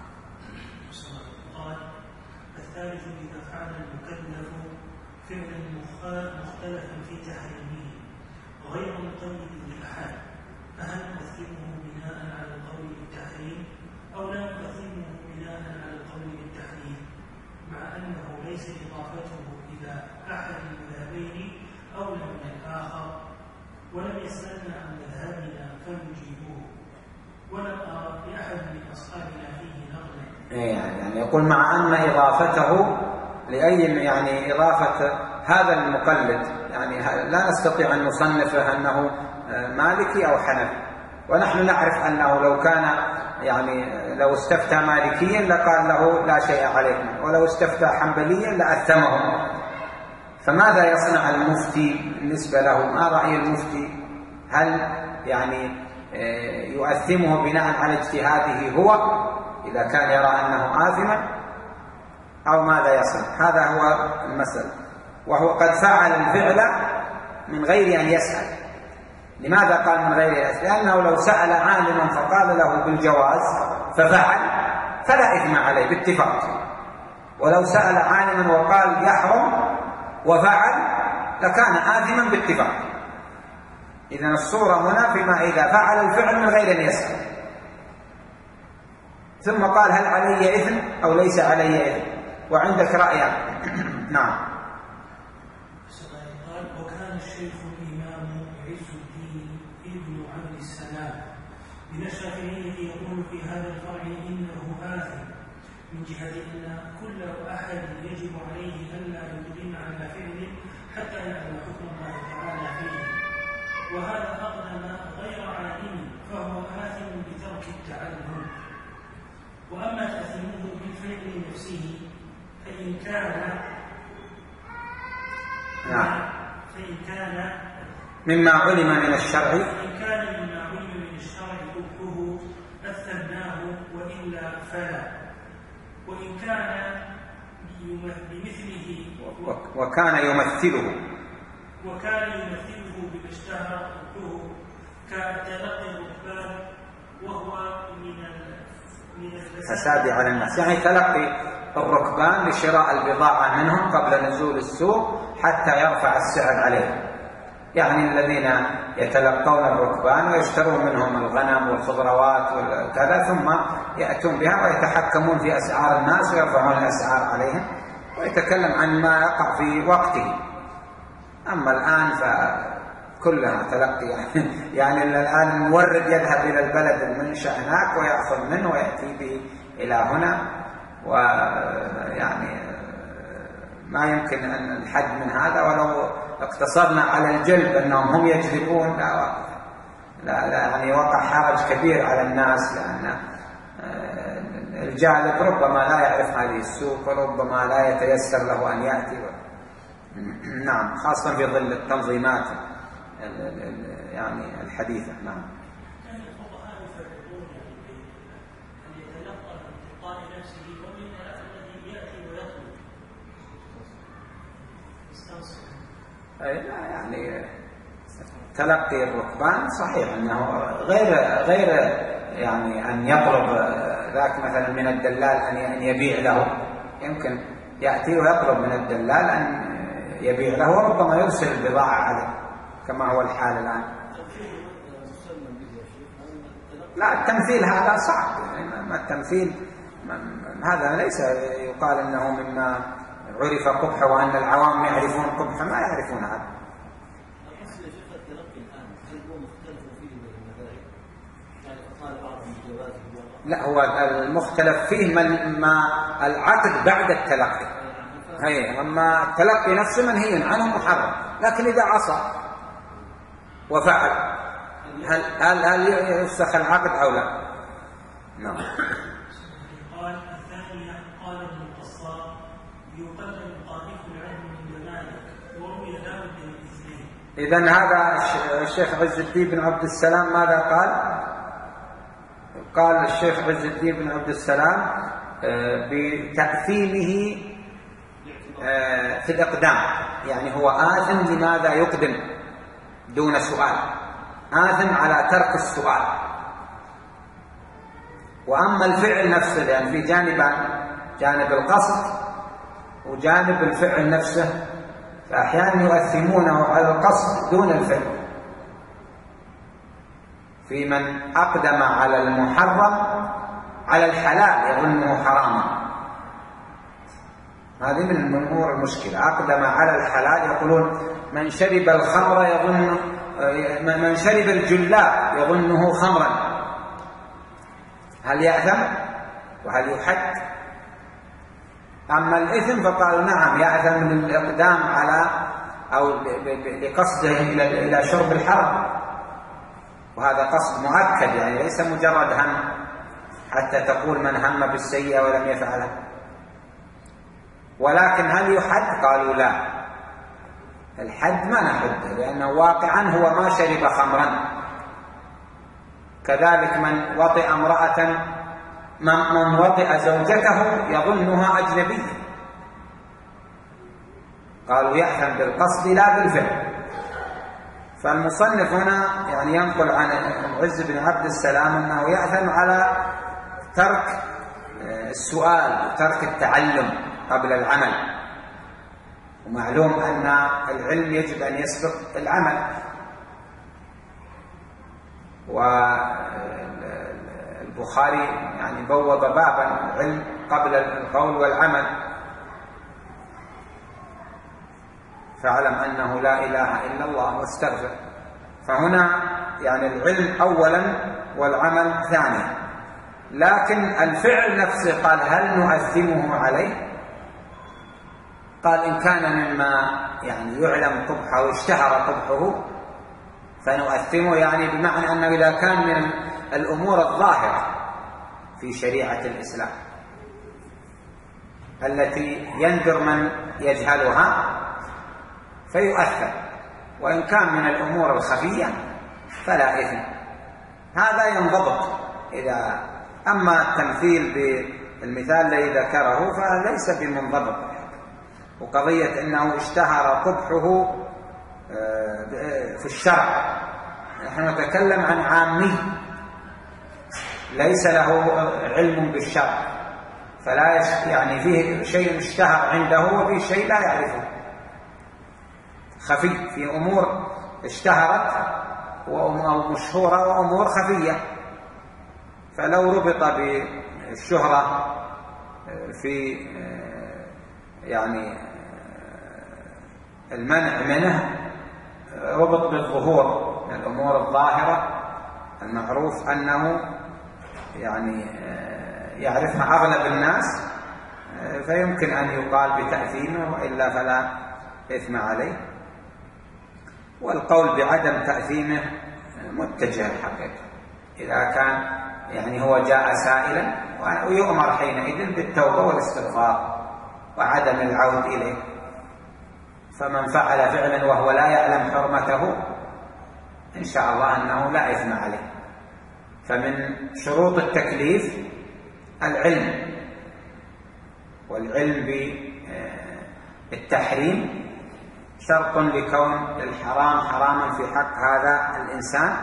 قال: الثالث إذا فعل المكلف فعلا مختلفا في تحريمه غير مقيد بالحال، فهل نقسمه بناء على القول بالتحريم أو لا نقسمه بناء على القول بالتحريم، مع أنه ليس إضافته إلى أحد المذهبين أولى من الآخر، ولم يسألنا عن مذهبنا فنجيبوه، ولم أرى لأحد من أصحابنا فيه نقلا. يعني يقول مع أن إضافته لأي يعني إضافة هذا المقلد، يعني لا نستطيع أن نصنفه أنه مالكي أو حنفي، ونحن نعرف أنه لو كان يعني لو استفتى مالكيا لقال له لا شيء عليكم، ولو استفتى حنبليا لأثمه. فماذا يصنع المفتي بالنسبة له؟ ما رأي المفتي؟ هل يعني يؤثمه بناء على اجتهاده هو إذا كان يرى أنه آثما، أو ماذا يصنع. هذا هو المسألة. وهو قد فعل الفعل من غير أن يسأل. لماذا قال من غير أن يسأل؟ لأنه لو سأل عالما فقال له بالجواز ففعل فلا إثم عليه باتفاق، ولو سأل عالما وقال يحرم وفعل لكان آثما باتفاق. إذن الصورة هنا فيما إذا فعل الفعل من غير أن يسأل، ثم قال هل علي إثم أو ليس علي إثم، وعندك رأيان. نعم. قال وكان الشيخ الإمام عز الدين ابن عبد السلام من الشافعية يقول في هذا الفرع إنه آثم، من جهة أن كل أحد يجب عليه ألا يقدم على فعل حتى يعلم حكم الله تعالى فيه، وهذا أقدم غير عالم فهو آثم بترك التعلم. وأما تأثيمه بالفعل نفسه فإن كان نعم. فإن كان مما علم من الشرع فإن كان مما علم من الشرع كفره أثبناه، وإلا فلا. وإن كان بمثله وكان يمثله وكان يمثله بما اشتهر حكمه كتلقي الركبان وهو من من الفساد على الناس، يعني تلقي الركبان لشراء البضاعة منهم قبل نزول السوق حتى يرفع السعر عليهم، يعني الذين يتلقون الركبان ويشترون منهم الغنم والخضروات وكذا ثم يأتون بها ويتحكمون في أسعار الناس ويرفعون الأسعار عليهم، ويتكلم عن ما يقع في وقته. أما الآن فكلها تلقي، يعني, يعني الآن المورد يذهب إلى البلد المنشأ هناك ويأخذ منه ويأتي به إلى هنا، ويعني ما يمكن أن الحد من هذا. ولو اقتصرنا على الجلب أنهم هم يجلبون لا, لا, لا يعني وقع حرج كبير على الناس، لأن الجالب ربما لا يعرف هذه السوق وربما لا يتيسر له أن يأتي. نعم، خاصة في ظل التنظيمات يعني الحديثة. نعم. كان الفقهاء يفرقون أن يتلقى من تلقاء نفسه ومن الذي يأتي ويطلب يستنصر. أي لا، يعني تلقي الركبان صحيح أنه غير غير يعني أن يطلب ذاك مثلا من الدلال أن يبيع له، يمكن يأتي ويطلب من الدلال أن يبيع له وربما يرسل البضاعة عليه كما هو الحال الآن. لا، التمثيل هذا صعب، يعني ما التمثيل هذا ليس يقال أنه مما عرف قبحه وأن العوام يعرفون قبحه، ما يعرفون هذا. لا، هو المختلف فيه من ما العقد بعد التلقي، هي أما التلقي نفسه منهي عنه محرم، لكن إذا عصى وفعل هل هل هل يفسخ العقد أو لا؟ نعم. قال الثانية قال ابن القصار يقدم طائف العلم من جمالك وروي لا بد من اثنين. إذن هذا الشيخ عز الدين بن عبد السلام ماذا قال؟ قال الشيخ عز الدين بن عبد السلام بتأثيمه في الإقدام، يعني هو آثم لماذا يقدم دون سؤال، آثم على ترك السؤال. وأما الفعل نفسه لأن في جانبان، جانب القصد وجانب الفعل نفسه، فأحيانا يؤثمونه على القصد دون الفعل. في من أقدم على المحرم على الحلال يظنه حراما، هذه من الأمور المشكلة. أقدم على الحلال، يقولون من شرب الخمر يظن، من شرب الجلاب يظنه خمرا، هل يأثم وهل يحد؟ أما الإثم فقالوا نعم يأثم من الإقدام على أو لقصده إلى شرب الحرام، وهذا قصد مؤكد، يعني ليس مجرد هم حتى تقول من هم بالسيئة ولم يفعلها. ولكن هل يحد؟ قالوا لا، الحد ما نحده، لأنه واقعا هو ما شرب خمرا. كذلك من وطئ امرأة، من وطئ زوجته يظنها أجنبية، قالوا يأثم بالقصد لا بالفعل. فالمصنف هنا يعني ينقل عن العز بن عبد السلام أنه يأثم على ترك السؤال وترك التعلم قبل العمل، ومعلوم أن العلم يجب أن يسبق العمل. والبخاري يعني بوب بابا العلم قبل القول والعمل، فاعلم أنه لا إله إلا الله واستغفر. فهنا يعني العلم أولا والعمل ثانيا. لكن الفعل نفسه قال هل نؤثمه عليه؟ قال إن كان مما يعني يعلم قبحه واشتهر قبحه فنؤثمه، يعني بمعنى أنه إذا كان من الأمور الظاهرة في شريعة الإسلام التي يندر من يجهلها فيؤثم، وإن كان من الأمور الخفية فلا إثم. هذا ينضبط. إذا أما التمثيل بالمثال الذي ذكره فليس بمنضبط، وقضية أنه اشتهر قبحه في الشرع، نحن نتكلم عن عامي ليس له علم بالشرع، فلا يعني فيه شيء اشتهر عنده وفيه شيء لا يعرفه خفي، في أمور اشتهرت وأمور مشهورة وأمور خفية. فلو ربط بالشهرة في يعني المنع منه ربط بالظهور من الأمور الظاهرة المعروف أنه يعني يعرفها أغلب الناس، فيمكن أن يقال بتأثيمه، وإلا فلا إثم عليه. والقول بعدم تأثيمه متجه الحقيقة إذا كان يعني هو جاء سائلا، ويؤمر حينئذ بالتوبة والاستغفار وعدم العود إليه. فمن فعل فعلا وهو لا يعلم حرمته إن شاء الله أنه لا إثم عليه. فمن شروط التكليف العلم، والعلم بالتحريم شرط لكون الحرام حراما في حق هذا الإنسان.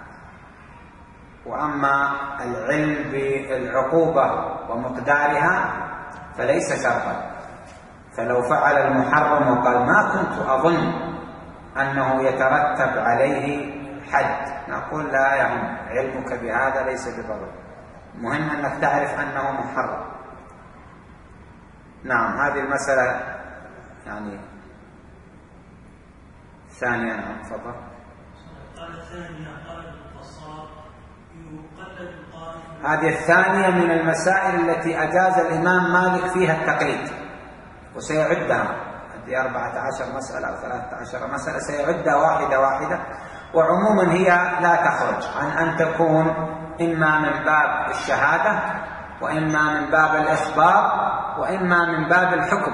وأما العلم بالعقوبة ومقدارها فليس شرطا. فلو فعل المحرم وقال ما كنت أظن أنه يترتب عليه حد، نقول لا يعني علمك بهذا ليس بضروري، المهم أنك تعرف أنه محرم. نعم، هذه المسألة يعني ثانية. نعم تفضل. قال الثانية قال القصار يقلد القائم. هذه الثانية من المسائل التي أجاز الإمام مالك فيها التقليد، وسيعدها هذه أربعة عشر مسألة أو ثلاثة عشر مسألة، سيعدها واحدة واحدة. وعموما هي لا تخرج عن أن تكون إما من باب الشهادة، وإما من باب الإخبار، وإما من باب الحكم،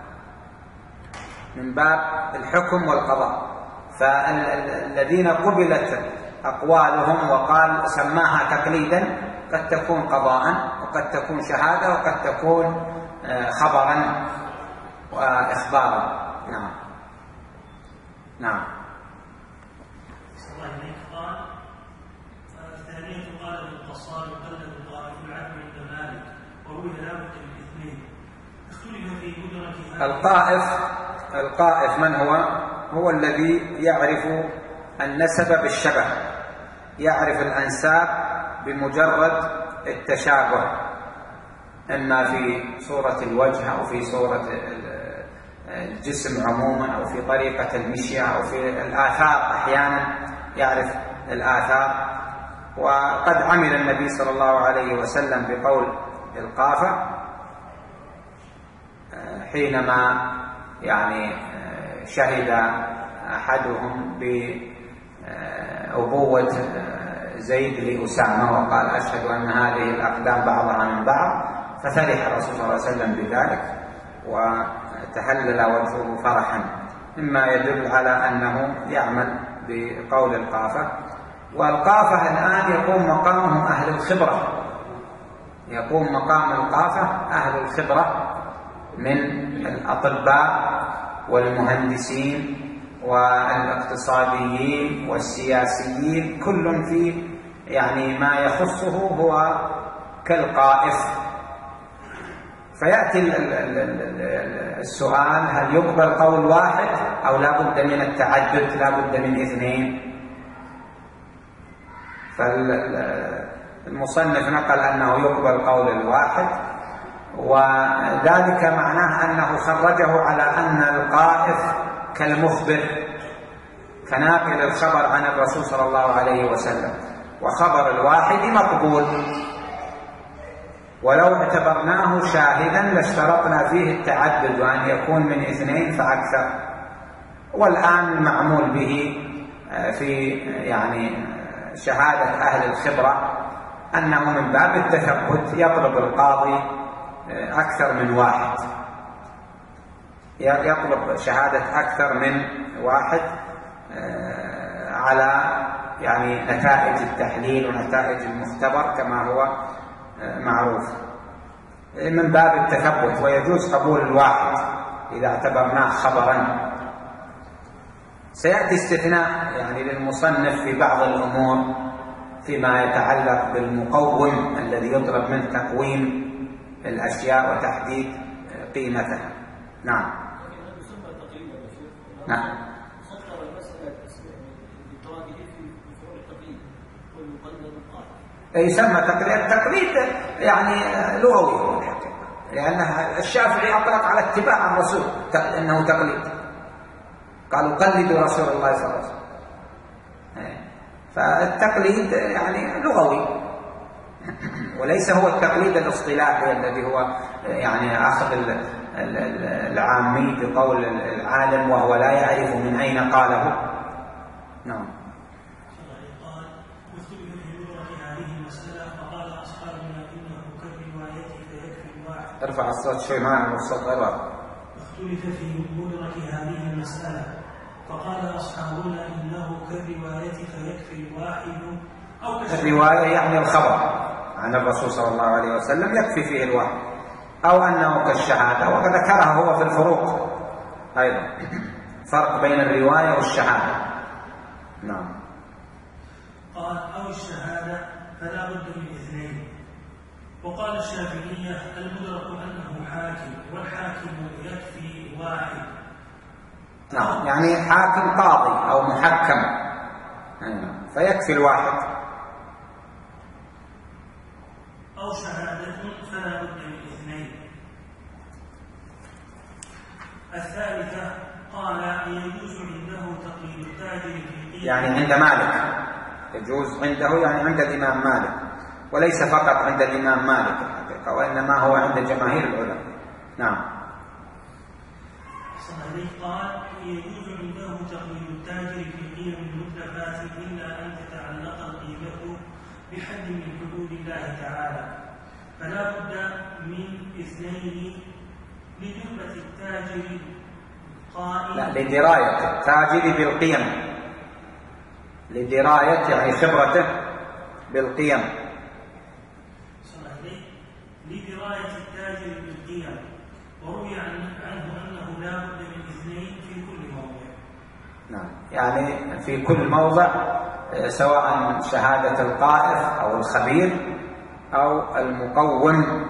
من باب الحكم والقضاء. فالذين قبلت أقوالهم وقال سماها تقليدا قد تكون قضاء، وقد تكون شهادة، وقد تكون خبرا وإخبارا. نعم نعم. قال الثانية قال بالقصار يقلد القائم العدل عند مالك، وروي لا بد من الاثنين. اختلف في مدرك القائف. القائف من هو؟ هو الذي يعرف النسب بالشبه، يعرف الأنساب بمجرد التشابه، إما في صورة الوجه أو في صورة الجسم عموما أو في طريقة المشي أو في الآثار، أحيانا يعرف الآثار. وقد عمل النبي صلى الله عليه وسلم بقول القافة حينما يعني شهد أحدهم بأبوة زيد لأسامة وقال أشهد أن هذه الأقدام بعضها من بعض، ففرح الرسول صلى الله عليه وسلم بذلك وتهلل وجهه فرحا، مما يدل على أنه يعمل بقول القافة. والقافة الآن يقوم مقامهم أهل الخبرة، يقوم مقام القافة أهل الخبرة من الأطباء والمهندسين والاقتصاديين والسياسيين، كل في يعني ما يخصه هو كالقائف. فيأتي السؤال: هل يقبل قول واحد أو لا بد من التعدد، لا بد من اثنين؟ فالمصنف نقل أنه يقبل قول الواحد، وذلك معناه أنه خرجه على أن القائف كالمخبر، كناقل الخبر عن الرسول صلى الله عليه وسلم، وخبر الواحد مقبول، ولو اعتبرناه شاهدا لاشترطنا فيه التعدد وأن يكون من اثنين فأكثر. والآن معمول به في يعني شهادة أهل الخبرة أنه من باب التثبت يطلب القاضي أكثر من واحد، يطلب شهادة أكثر من واحد على يعني نتائج التحليل ونتائج المختبر كما هو معروف، من باب التثبت، ويجوز قبول الواحد إذا اعتبرناه خبرا. سيأتي استثناء يعني للمصنف في بعض الأمور فيما يتعلق بالمقوم الذي يطلب منه تقويم الأشياء وتحديد قيمتها. نعم. نعم. يسمى تقليد. التقليد يعني لغوي، لأن الشافعي أطلق على اتباع الرسول أنه تقليد، قالوا قلدوا رسول الله صلى الله عليه وسلم. فالتقليد يعني لغوي، وليس هو التقليد الاصطلاحي الذي هو يعني أخذ العامي بقول العالم وهو لا يعرف من أين قاله. نعم. ارفع الصوت شوي معنا والصوت غير. اختلف في قدرة هذه المسألة، فقال أصحابنا إنه كالرواية فيكفي الواحد، أو الرواية يعني الخبر عن الرسول صلى الله عليه وسلم يكفي فيه الواحد، أو أنه كالشهادة، وقد ذكرها هو في الفروق أيضا، فرق بين الرواية والشهادة. نعم. قال أو الشهادة فلا بد من اثنين. وقال الشافعية المدرك أنه حاكم، والحاكم يكفي واحد. نعم، يعني حاكم قاضي أو محكم فيكفي الواحد. أو شهادة فلا بد من اثنين. الثالثة قال يجوز عنده تقليد التاجر في قيمة، يعني عند مالك يجوز عنده، يعني عند الإمام مالك، وليس فقط عند الإمام مالك الحقيقة، وإنما هو عند جماهير العلماء. نعم. قال يجوز عنده تقليد التاجر في قيم المتلفات إلا أن تتعلق القيمة بحد من حدود الله تعالى، فلا بد من اثنين لجربة التاجر قائم. لا، لدراية التاجر بالقيم، لدراية يعني خبرته بالقيم. لدراية التاجر بالقيم، وروي عنه أنه لا بد من اثنين في كل موضع. نعم، يعني في كل موضع، سواء شهادة القائف أو الخبير أو المقوم.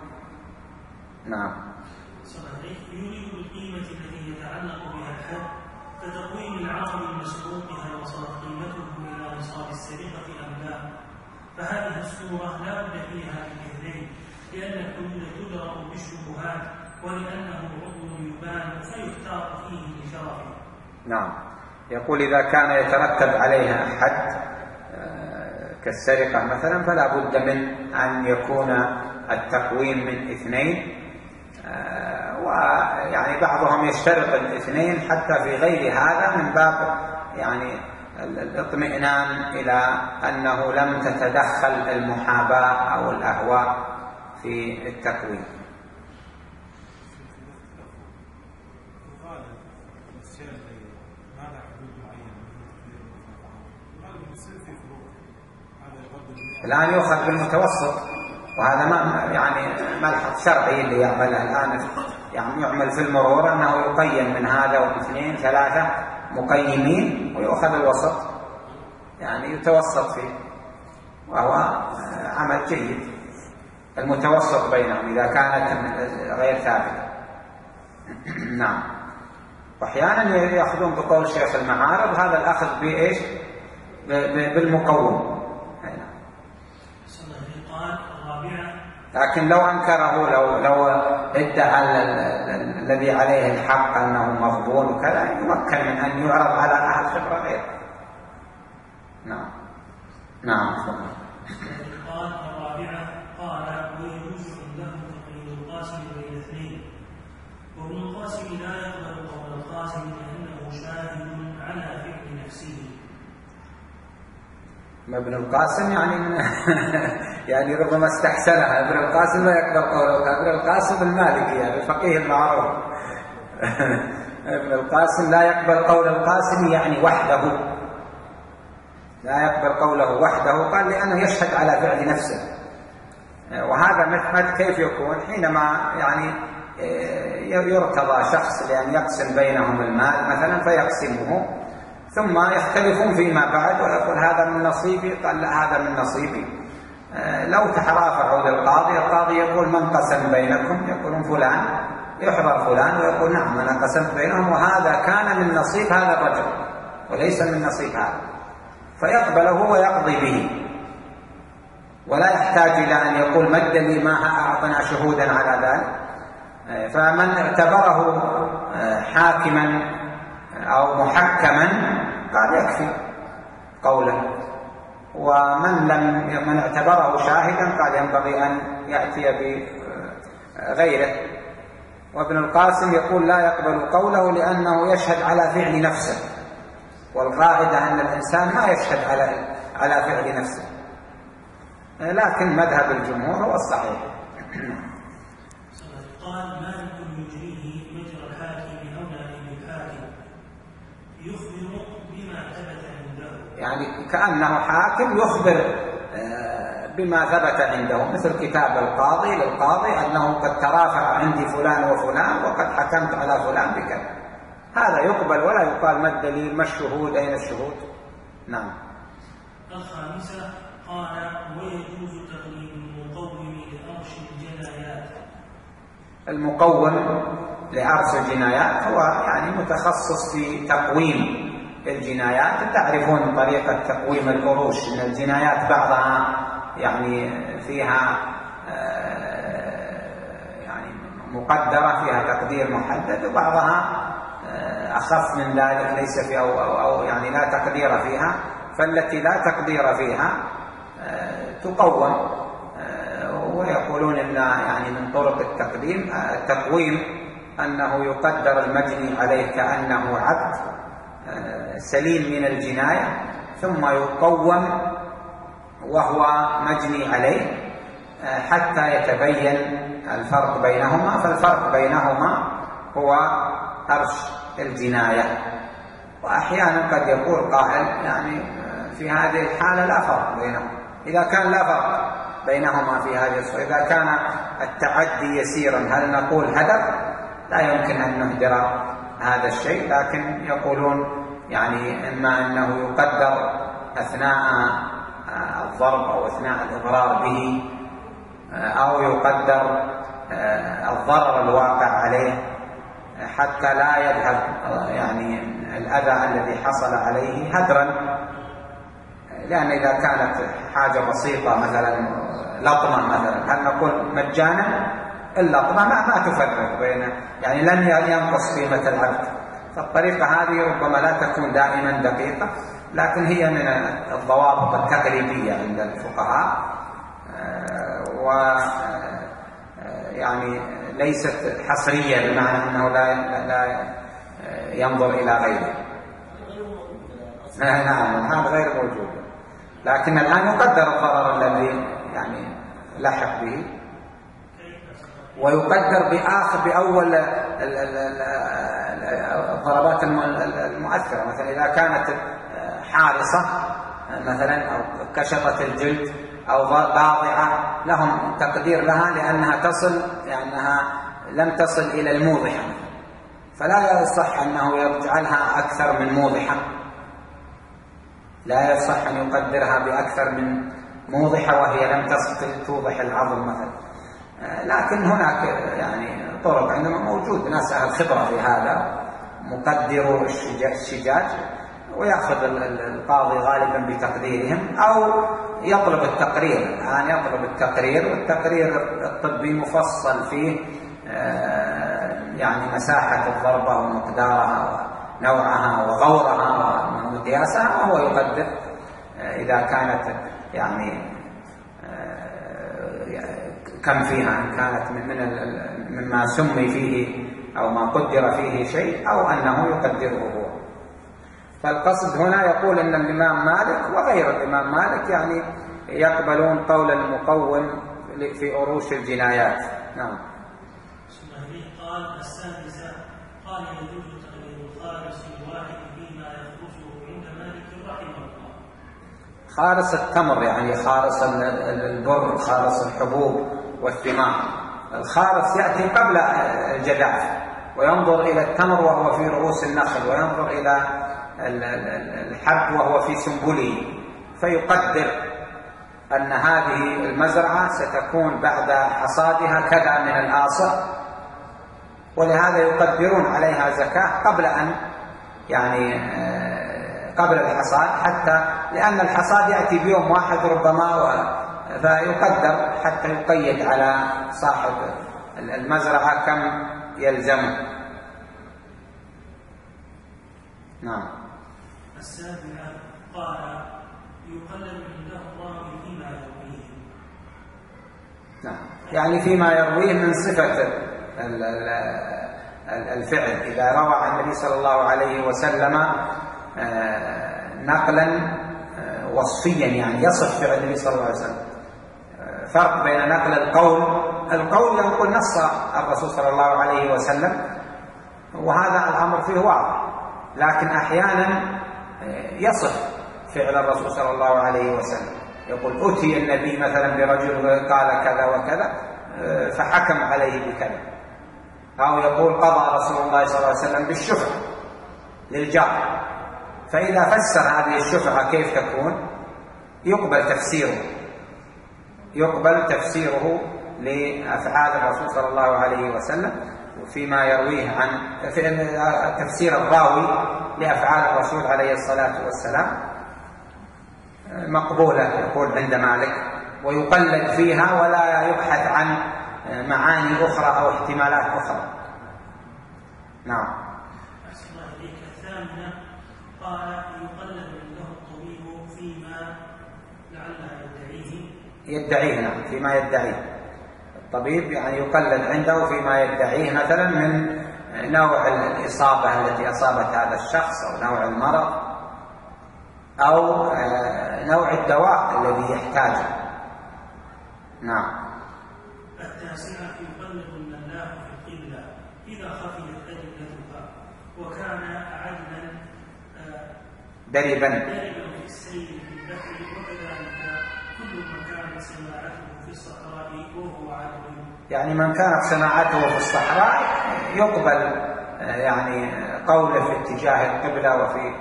نعم. يريد القيمة التي يتعلق بها الحد كتقويم العقل المسروق هل وصلت قيمته إلى نصاب السرقة أم لا، فهذه الصورة لا بد فيها من اثنين، لأن الحدود تدرأ بالشبهات، ولأنه عضو يبان فيختار فيه لشرفه. نعم. يقول إذا كان يترتب عليها حد كالسرقة مثلا فلا بد من أن يكون التقويم من اثنين، ويعني بعضهم يشترط الاثنين حتى في غير هذا من باب يعني الاطمئنان إلى أنه لم تتدخل المحاباة أو الأهواء في التقويم. الآن يؤخذ بالمتوسط، وهذا ما يعني ملحظ شرعي اللي يعملها الآن يعني يعمل في المرور أنه يقيم من هذا واثنين ثلاثة مقيمين ويؤخذ الوسط، يعني يتوسط فيه، وهو عمل جيد المتوسط بينهم إذا كانت غير ثابتة. نعم. وأحيانا يأخذون بقول شيخ المعارض هذا الأخذ بإيش؟ بالمقوم. لكن لو أنكره، لو لو ادعى الذي عليه الحق أنه مغبون وكذا، يمكن من أن يعرض على أحد خبرة غيره. نعم. نعم. قال الرابعة قال ويجوز عنده تقييد القاسم بين اثنين، وابن القاسم لا يقبل قول القاسم لأنه شاهد على فعل نفسه. ما ابن القاسم يعني يعني ربما استحسنها. ابن القاسم لا يقبل قوله، ابن القاسم المالكي يعني الفقيه المعروف. ابن القاسم لا يقبل قول القاسم يعني وحده، لا يقبل قوله وحده، قال لأنه يشهد على فعل نفسه. وهذا مثل كيف يكون حينما يعني يرتضى شخص لأن يقسم بينهم المال مثلا فيقسمه، ثم يختلفون فيما بعد ويقول هذا من نصيبي، قال لا هذا من نصيبي. لو ترافعوا للقاضي، القاضي يقول من قسم بينكم؟ يقولون فلان، يحضر فلان ويقول نعم أنا قسمت بينهم وهذا كان من نصيب هذا الرجل وليس من نصيب هذا، فيقبله ويقضي به، ولا يحتاج إلى أن يقول مد لي ما أعطنا شهودا على ذلك. فمن اعتبره حاكما أو محكما قال يكفي قوله، ومن لم من اعتبره شاهدا قال ينبغي أن يأتي بغيره. وابن القاسم يقول لا يقبل قوله لأنه يشهد على فعل نفسه، والقاعدة أن الإنسان ما يشهد على على فعل نفسه، لكن مذهب الجمهور هو الصحيح. قال مالك يجريه مجرى الحاكم أو نائب الحاكم يخبر بما ثبت عنده، يعني كأنه حاكم يخبر بما ثبت عنده، مثل كتاب القاضي للقاضي أنه قد ترافع عندي فلان وفلان وقد حكمت على فلان بكذا، هذا يقبل ولا يقال ما الدليل ما الشهود أين الشهود. نعم. الخامسة قال ويجوز تقليد المقوم لأرش الجنايات. المقوم لعرش الجنايات هو يعني متخصص في تقويم الجنايات. تعرفون طريقة تقويم الأروش، إن الجنايات بعضها يعني فيها يعني مقدرة، فيها تقدير محدد، وبعضها أخف من ذلك ليس في أو, أو, أو يعني لا تقدير فيها، فالتي لا تقدير فيها تقوم. ويقولون إن يعني من طرق التقديم التقويم أنه يقدر المجني عليه كأنه عبد سليم من الجناية، ثم يقوم وهو مجني عليه حتى يتبين الفرق بينهما، فالفرق بينهما هو أرش الجناية. وأحيانا قد يقول قائل يعني في هذه الحالة لا فرق بينهما، إذا كان لا فرق بينهما في هذه الصورة، إذا كان التعدي يسيرا هل نقول هدر؟ لا يمكن أن نهدر هذا الشيء، لكن يقولون يعني إما أنه يقدر أثناء الضرب أو أثناء الإضرار به، أو يقدر الضرر الواقع عليه حتى لا يذهب يعني الأذى الذي حصل عليه هدرا. لأن إذا كانت حاجة بسيطة مثلا لطمة مثلا هل نقول مجانا؟ اللطمة ما, ما تفرق بين يعني لن ينقص قيمة العبد. فالطريقة هذه ربما لا تكون دائما دقيقة، لكن هي من الضوابط التقريبية عند الفقهاء، و يعني ليست حصرية بمعنى أنه لا لا ينظر إلى غيره. نعم هذا غير موجود، لكن الآن يقدر الضرر الذي يعني لحق به، ويقدر بآخر بأول الضربات المؤثرة. مثلا إذا كانت حارصة مثلا أو كشطت الجلد أو ضاضعة لهم تقدير لها لأنها تصل لأنها لم تصل إلى الموضحة، فلا يصح أنه يجعلها أكثر من موضحة، لا يصح أن يقدرها بأكثر من موضحة وهي لم تصل توضح العظم مثلا. لكن هناك يعني طرق عندما موجود ناس أهل خبرة في هذا، مقدروا الشجاج، ويأخذ القاضي غالبا بتقديرهم أو يطلب التقرير. الآن يطلب التقرير، والتقرير الطبي مفصل فيه يعني مساحة الضربة ومقدارها ونوعها وغورها ومقياسها، وهو يقدر إذا كانت يعني كم فيها، إن كانت من مما سمي فيه أو ما قدر فيه شيء أو أنه يقدره هو. فالقصد هنا يقول أن الإمام مالك وغير الإمام مالك يعني يقبلون قول المقوم في أروش الجنايات. نعم. قال السادسة قال يجوز تقليد الخالص الواحد فيما يخرجه عند مالك رحمه الله. خالص التمر يعني خالص البر، خالص الحبوب والثمار. الخالص يأتي قبل الجداف، وينظر إلى التمر وهو في رؤوس النخل، وينظر إلى الحب وهو في سنبله، فيقدر أن هذه المزرعة ستكون بعد حصادها كذا من الآصع، ولهذا يقدرون عليها زكاة قبل أن يعني قبل الحصاد، حتى لأن الحصاد يأتي بيوم واحد ربما، فيقدر حتى يقيد على صاحب المزرعة كم يلزمه. نعم. السابعة قال يقلد عنده الراوي فيما يرويه. نعم، يعني فيما يرويه من صفة الفعل. إذا روى عن النبي صلى الله عليه وسلم نقلا وصفيا يعني يصف فعل النبي صلى الله عليه وسلم. فرق بين نقل القول، القول يقول نص الرسول صلى الله عليه وسلم وهذا الأمر فيه واضح، لكن أحيانا يصف فعل الرسول صلى الله عليه وسلم، يقول أتي النبي مثلا برجل قال كذا وكذا فحكم عليه بكذا، أو يقول قضى رسول الله صلى الله عليه وسلم بالشفعة للجار، فإذا فسر هذه الشفعة كيف تكون يقبل تفسيره يقبل تفسيره لأفعال الرسول صلى الله عليه وسلم، وفيما يرويه عن في تفسير الراوي لأفعال الرسول عليه الصلاة والسلام مقبولة يقول عند مالك، ويقلد فيها ولا يبحث عن معاني أخرى أو احتمالات أخرى. نعم. أحسن الله إليك. الثامنة قال يقلد عنده الطبيب فيما لعله يدعيه. يدعيه نعم، فيما يدعيه الطبيب، يعني يقلد عنده فيما يدعيه مثلا من نوع الإصابة التي أصابت هذا الشخص، أو نوع المرض، أو نوع الدواء الذي يحتاجه. نعم. التاسعة يقلد الملاح في القبلة إذا خفيت أدلتها وكان عدلا دربا دربا في السير في البحر، وكذلك كل من كانت سماعته في الصحراء وهو عدل. يعني من كانت سماعته في الصحراء يقبل يعني قوله في اتجاه القبلة وفي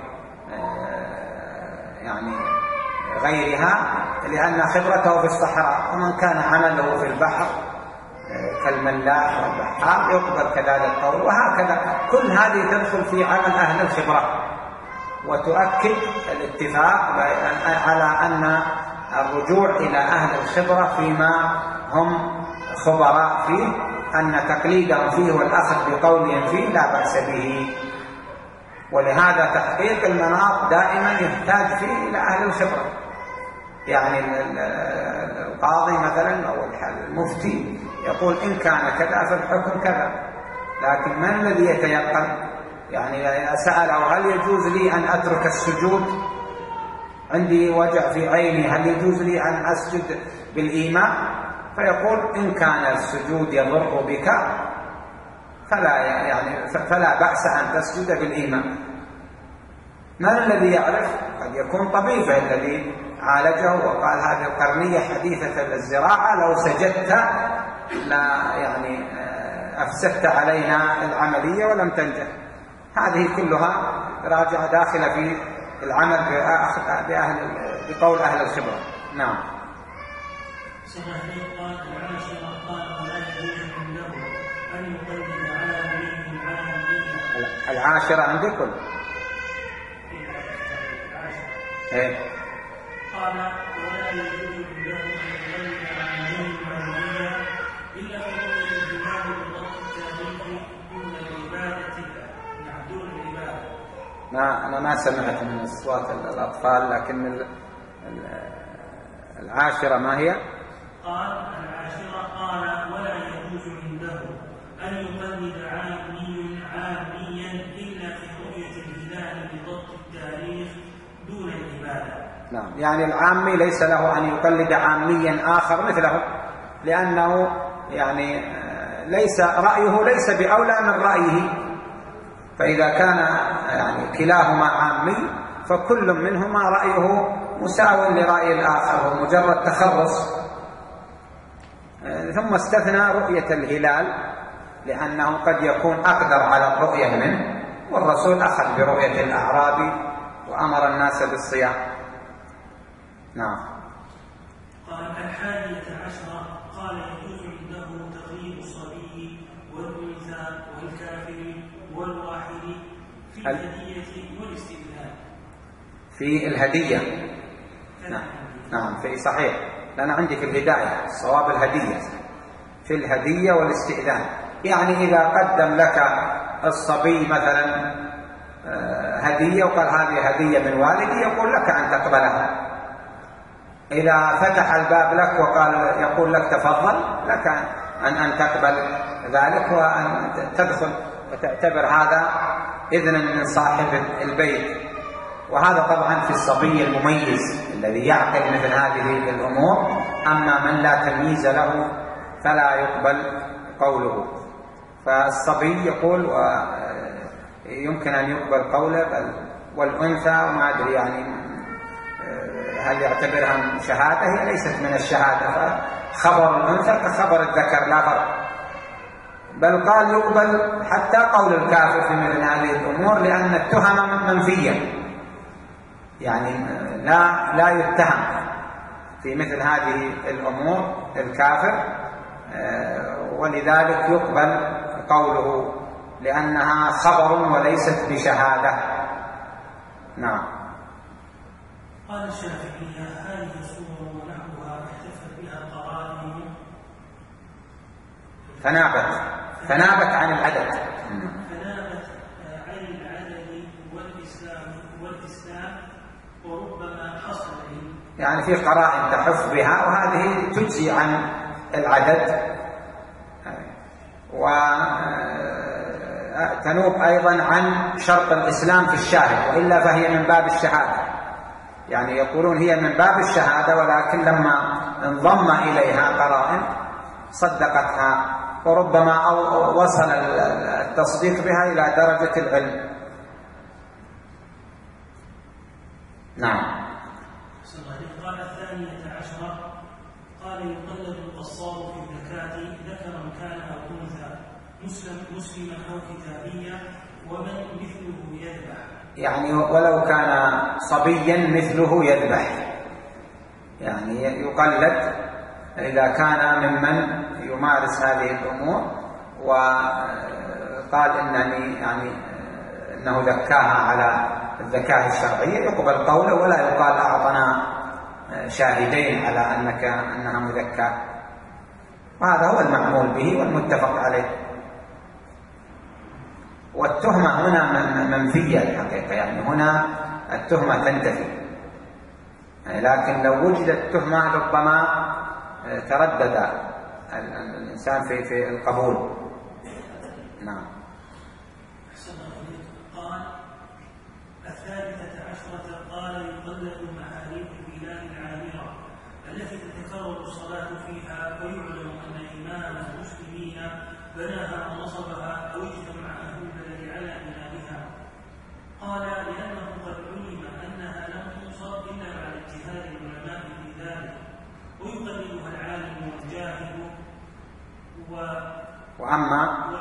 يعني غيرها، لأن خبرته في الصحراء. ومن كان عمله في البحر كالملاح والبحار يقبل كذلك القول. وهكذا كل هذه تدخل في عمل أهل الخبرة، وتؤكد الاتفاق على أن الرجوع إلى أهل الخبرة فيما هم خبراء فيه، أن تقليدهم فيه والأخذ بقولهم فيه لا بأس به. ولهذا تحقيق المناط دائما يحتاج فيه إلى أهل الخبرة. يعني القاضي مثلا أو المفتي يقول إن كان كذا فالحكم كذا، لكن من الذي يتيقن؟ يعني سأله هل يجوز لي أن أترك السجود؟ عندي وجع في عيني، هل يجوز لي أن أسجد بالإيماء؟ فيقول إن كان السجود يضر بك فلا يعني فلا بأس أن تسجد بالإيماء. من الذي يعرف؟ قد يكون طبيبه الذي عالجه وقال هذه القرنية حديثة الزراعة، لو سجدت لا يعني أفسدت علينا العملية ولم تنجح. هذه كلها راجعة داخلة في العمل بأهل بقول أهل الخبرة. نعم. صحيح. قال العاشرة قال ولا يجوز له أن يقلد عامله عامله. العاشرة عندكم؟ إيه. قال ولا يجوز له أن يقلد عامله عامله إلا في رؤية الجمال بالضبط التاريخي دون العبادة دون العبادة. ما أنا ما سمعت من أصوات الأطفال، لكن العاشرة ما هي؟ قال العاشرة قال ولا يجوز عنده أن يقلد عامي عاميا إلا في رؤية الهلال بضبط التاريخ دون العبادة. نعم، يعني العامي ليس له أن يقلد عاميا آخر مثله، لأنه يعني ليس رأيه ليس بأولى من رأيه، فإذا كان يعني كلاهما عامي فكل منهما رأيه مساو لرأي الآخر ومجرد تخرص. ثم استثنى رؤية الهلال لأنه قد يكون أقدر على الرؤية منه، والرسول أخذ برؤية الأعرابي وأمر الناس بالصيام. نعم. قال الحادية عشرة قال يجوز عنده تغيير الصبي والأنثى والكافر والواحد في الهدية والاستئذان. في الهدية. نعم. نعم في صحيح، لأن عندي في الهداية الصواب الهدية، في الهدية والاستئذان. يعني إذا قدم لك الصبي مثلا هدية وقال هذه هدية من والدي، يقول لك أن تقبلها. إذا فتح الباب لك وقال يقول لك تفضل، لك أن أن تقبل ذلك وأن تدخل وتعتبر هذا إذنا من صاحب البيت. وهذا طبعا في الصبي المميز الذي يعقل مثل هذه الأمور. أما من لا تمييز له فلا يقبل قوله. فالصبي يقول ويمكن أن يقبل قوله، بل والأنثى ما أدري يعني هل يعتبرها شهادة؟ هي ليست من الشهادة، فخبر الأنثى كخبر الذكر لا فرق. بل قال يقبل حتى قول الكافر في مثل هذه الأمور، لأن التهم منفية، يعني لا لا يتهم في مثل هذه الأمور الكافر، ولذلك يقبل قوله لأنها خبر وليست بشهادة. نعم. قال الشافعية هذه الصورة ونحوها احتفت بها قرائن فنابت فنابت عن العدد فنابت عن العدد والإسلام والإسلام وربما حصل يعني في قرائن تحف بها، وهذه تجزي عن العدد، وتنوب أيضا عن شرط الإسلام في الشاهد، وإلا فهي من باب الشهادة. يعني يقولون هي من باب الشهادة، ولكن لما انضم إليها قرائن صدقتها، وربما وصل التصديق بها إلى درجة العلم. نعم. قال الثانية عشرة قال يقلد القصار في الزكاة ذكرا كان أو أنثى مسلم مسلما أو كتابيا ومن مثله يذبح. يعني ولو كان صبيا مثله يذبح، يعني يقلد إذا كان ممن يمارس هذه الأمور وقال إنني يعني إنه ذكاها على الذكاء الشرعية، يقبل قوله ولا يقال أعطنا شاهدين على أنك أنها مذكاة. وهذا هو المعمول به والمتفق عليه. والتهمة هنا منفية الحقيقة، يعني هنا التهمة تنتفي، لكن لو وجدت تهمة ربما تردد الإنسان في في القبول. نعم. قال الثالثة عشرة قال يقلد محاريب البلاد العامرة التي تتكرر الصلاة فيها، ويعلم أن إمام المسلمين بناها ونصبها أو اجتمع أهل البلد على بنائها. قال لأنه قد علم أنها لم تنصب إلا بعد اجتهاد العلماء في ذلك، ويقلدها العالم والجاهل و... وأما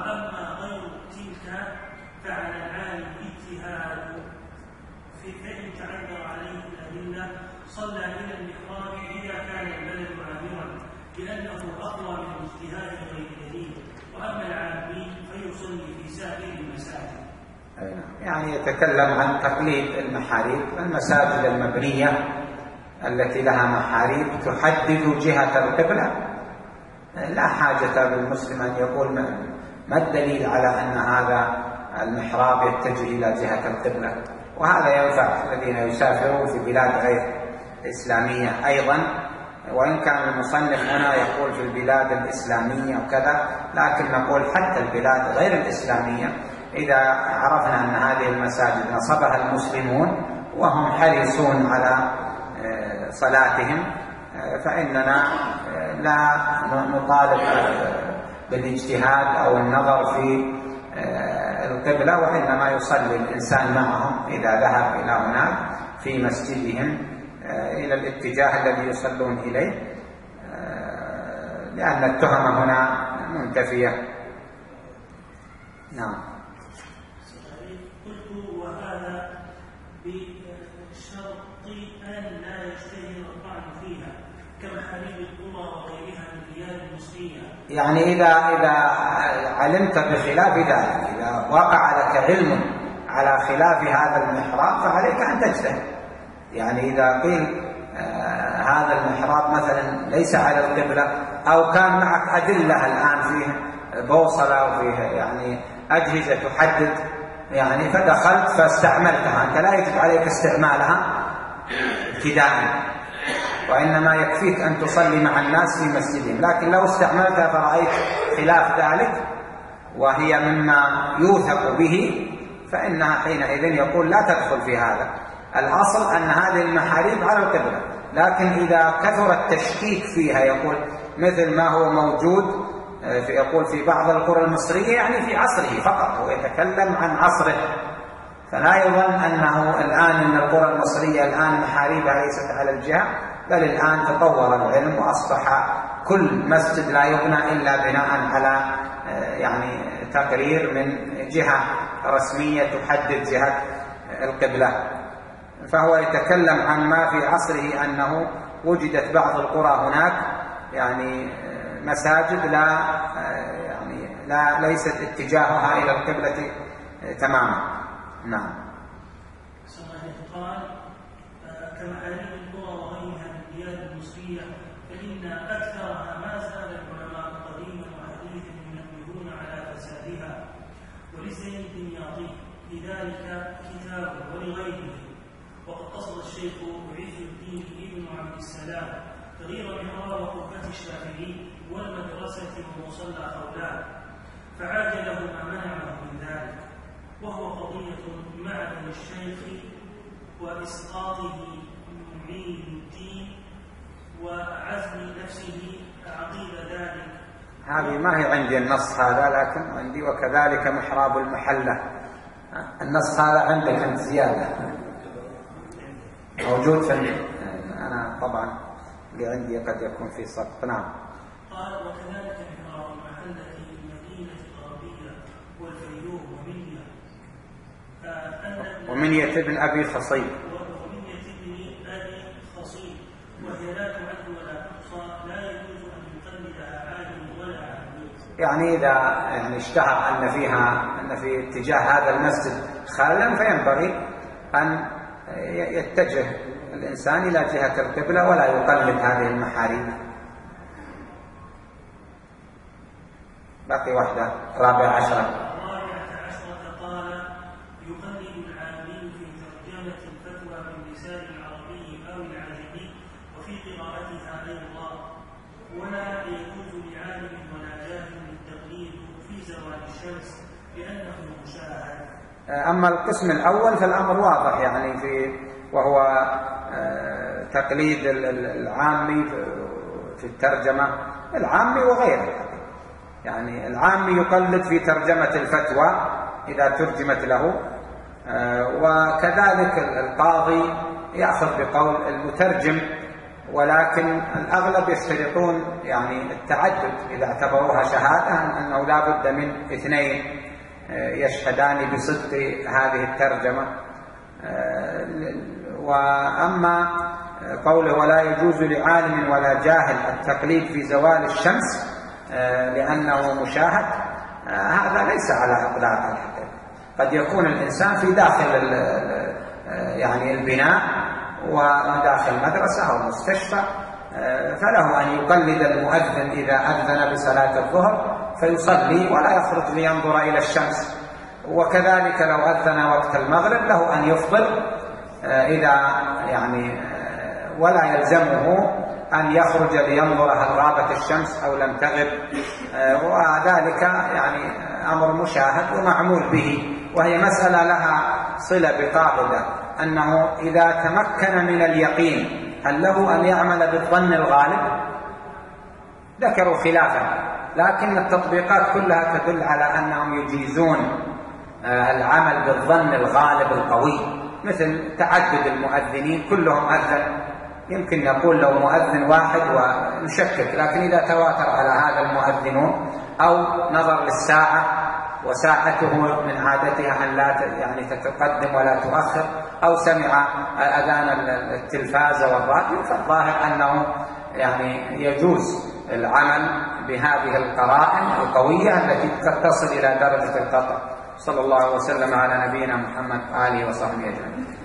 الاجتهاد فإن تعذر عليه الأدلة صلى إلى المحراب إذا كان البلد عامرا لأنه أقوى من الاجتهاد غير دليل، وأما العامين فيصلي في سائر المساجد. يعني يتكلم عن تقليد المحاريب، المساجد المبنية التي لها محاريب تحدد جهة القبلة، لا حاجة بالمسلم أن يقول ما الدليل على أن هذا المحراب يتجه إلى جهة القبلة. وهذا ينفع الذين يسافرون في بلاد غير إسلامية أيضا، وإن كان المصنف هنا يقول في البلاد الإسلامية وكذا، لكن نقول حتى البلاد غير الإسلامية إذا عرفنا أن هذه المساجد نصبها المسلمون وهم حريصون على صلاتهم فإننا لا نطالب بالاجتهاد أو النظر في القبلة، وإنما يصلي الإنسان معهم إذا ذهب إلى هناك في مسجدهم إلى الاتجاه الذي يصلون إليه، لأن التهمة هنا منتفية. نعم. قلت وهذا بشرط أن لا يجتهد الطعن فيها كمحاريب القرى وغيرها من بلاد المسلمين. يعني إذا إذا علمت بخلاف ذلك، إذا وقع لك علم على خلاف هذا المحراب فعليك أن تجتهد. يعني إذا قيل آه هذا المحراب مثلا ليس على القبلة، أو كان معك أدلة الآن فيه بوصلة وفيه يعني أجهزة تحدد، يعني فدخلت فاستعملتها، أنت لا يجب عليك استعمالها ابتداء، وإنما يكفيك أن تصلي مع الناس في مسجدهم. لكن لو استعملتها فرأيت خلاف ذلك وهي مما يوثق به فإنها حينئذ يقول لا تدخل في هذا. الأصل أن هذه المحاريب على القبلة، لكن إذا كثر التشكيك فيها يقول مثل ما هو موجود في يقول في بعض القرى المصرية، يعني في عصره فقط، هو يتكلم عن عصره، فلا يظن أنه الآن أن القرى المصرية الآن محاريبها ليست على الجهة، بل الآن تطور العلم وأصبح كل مسجد لا يبنى إلا بناء على يعني تقرير من جهة رسمية تحدد جهة القبلة. فهو يتكلم عن ما في عصره أنه وجدت بعض القرى هناك يعني مساجد لا يعني لا ليست اتجاهها إلى القبلة تماما. نعم. قال كمحاريب القرى وغيرها من البلاد المصرية فإن أكثرها ما زال العلماء قديما وحديثا ينبهون على فسادها، ولسان الدمياطي لذلك كتاب ولغيره. وقد قصد الشيخ عز الدين ابن عبد السلام تغيير محراب وقفة الشافعي والمدرسة ومصلى خولان، فعاجله ما منعه من ذلك، وهو قضية معدن الشيخ وإسقاطه معين الدين وعزم نفسه عقيب ذلك. هذه ما هي عندي النص هذا، لكن عندي وكذلك محراب المحلة. النص هذا عندك أنت زيادة موجود في أنا طبعا اللي عندي قد يكون في سقط. نعم. قال وكذلك محراب المحلة في المدينة الغربية والفيوم ومنيا ومنية ابن أبي خصيب ومنية ابن أبي خصيب، وهي لا تعد ولا تحصى، لا يجوز أن يقلدها عالم ولا عالم. يعني إذا يعني اشتهر أن فيها أن في اتجاه هذا المسجد خللا فينبغي أن يتجه الإنسان إلى جهة القبلة ولا يقلد هذه المحاريب. باقي واحدة رابعة عشرة. الرابعة عشرة قال يقلد العامي في ترجمة الفتوى باللسان العربي أو العجمي وفي قراءتها أيضا، ولا يجوز لعالم ولا جاهل التقليد في زوال الشمس لأنه مشاهد. أما القسم الأول فالأمر واضح، يعني في وهو تقليد العامي في الترجمة، العامي وغيره، يعني العامي يقلد في ترجمة الفتوى إذا ترجمت له، وكذلك القاضي يأخذ بقول المترجم، ولكن الأغلب يشترطون يعني التعدد إذا اعتبروها شهادة أنه لا بد من اثنين يشهدان بصدق هذه الترجمة. وأما قوله ولا يجوز لعالم ولا جاهل التقليد في زوال الشمس لأنه مشاهد، هذا ليس على إطلاق الحقيقة. قد يكون الإنسان في داخل يعني البناء وداخل مدرسة أو مستشفى، فله أن يقلد المؤذن إذا أذن بصلاة الظهر فيصلي ولا يخرج لينظر إلى الشمس. وكذلك لو أذن وقت المغرب له أن يفطر إذا يعني ولا يلزمه أن يخرج لينظر هل غابت الشمس أو لم تغب، وذلك يعني أمر مشاهد ومعمول به. وهي مسألة لها صلة بقاعدة أنه إذا تمكن من اليقين هل له أن يعمل بالظن الغالب؟ ذكروا خلافا، لكن التطبيقات كلها تدل على أنهم يجيزون العمل بالظن الغالب القوي، مثل تعدد المؤذنين كلهم أذن، يمكن نقول لو مؤذن واحد ونشكك، لكن إذا تواتر على هذا المؤذنون أو نظر للساعة وساعته من عادتها أن لا يعني تتقدم ولا تؤخر، أو سمع أذان التلفاز والراديو، فالظاهر أنه يعني يجوز العمل بهذه القرائن القوية التي قد تصل إلى درجة القطع. صلى الله وسلم على نبينا محمد وآله وصحبه أجمعين.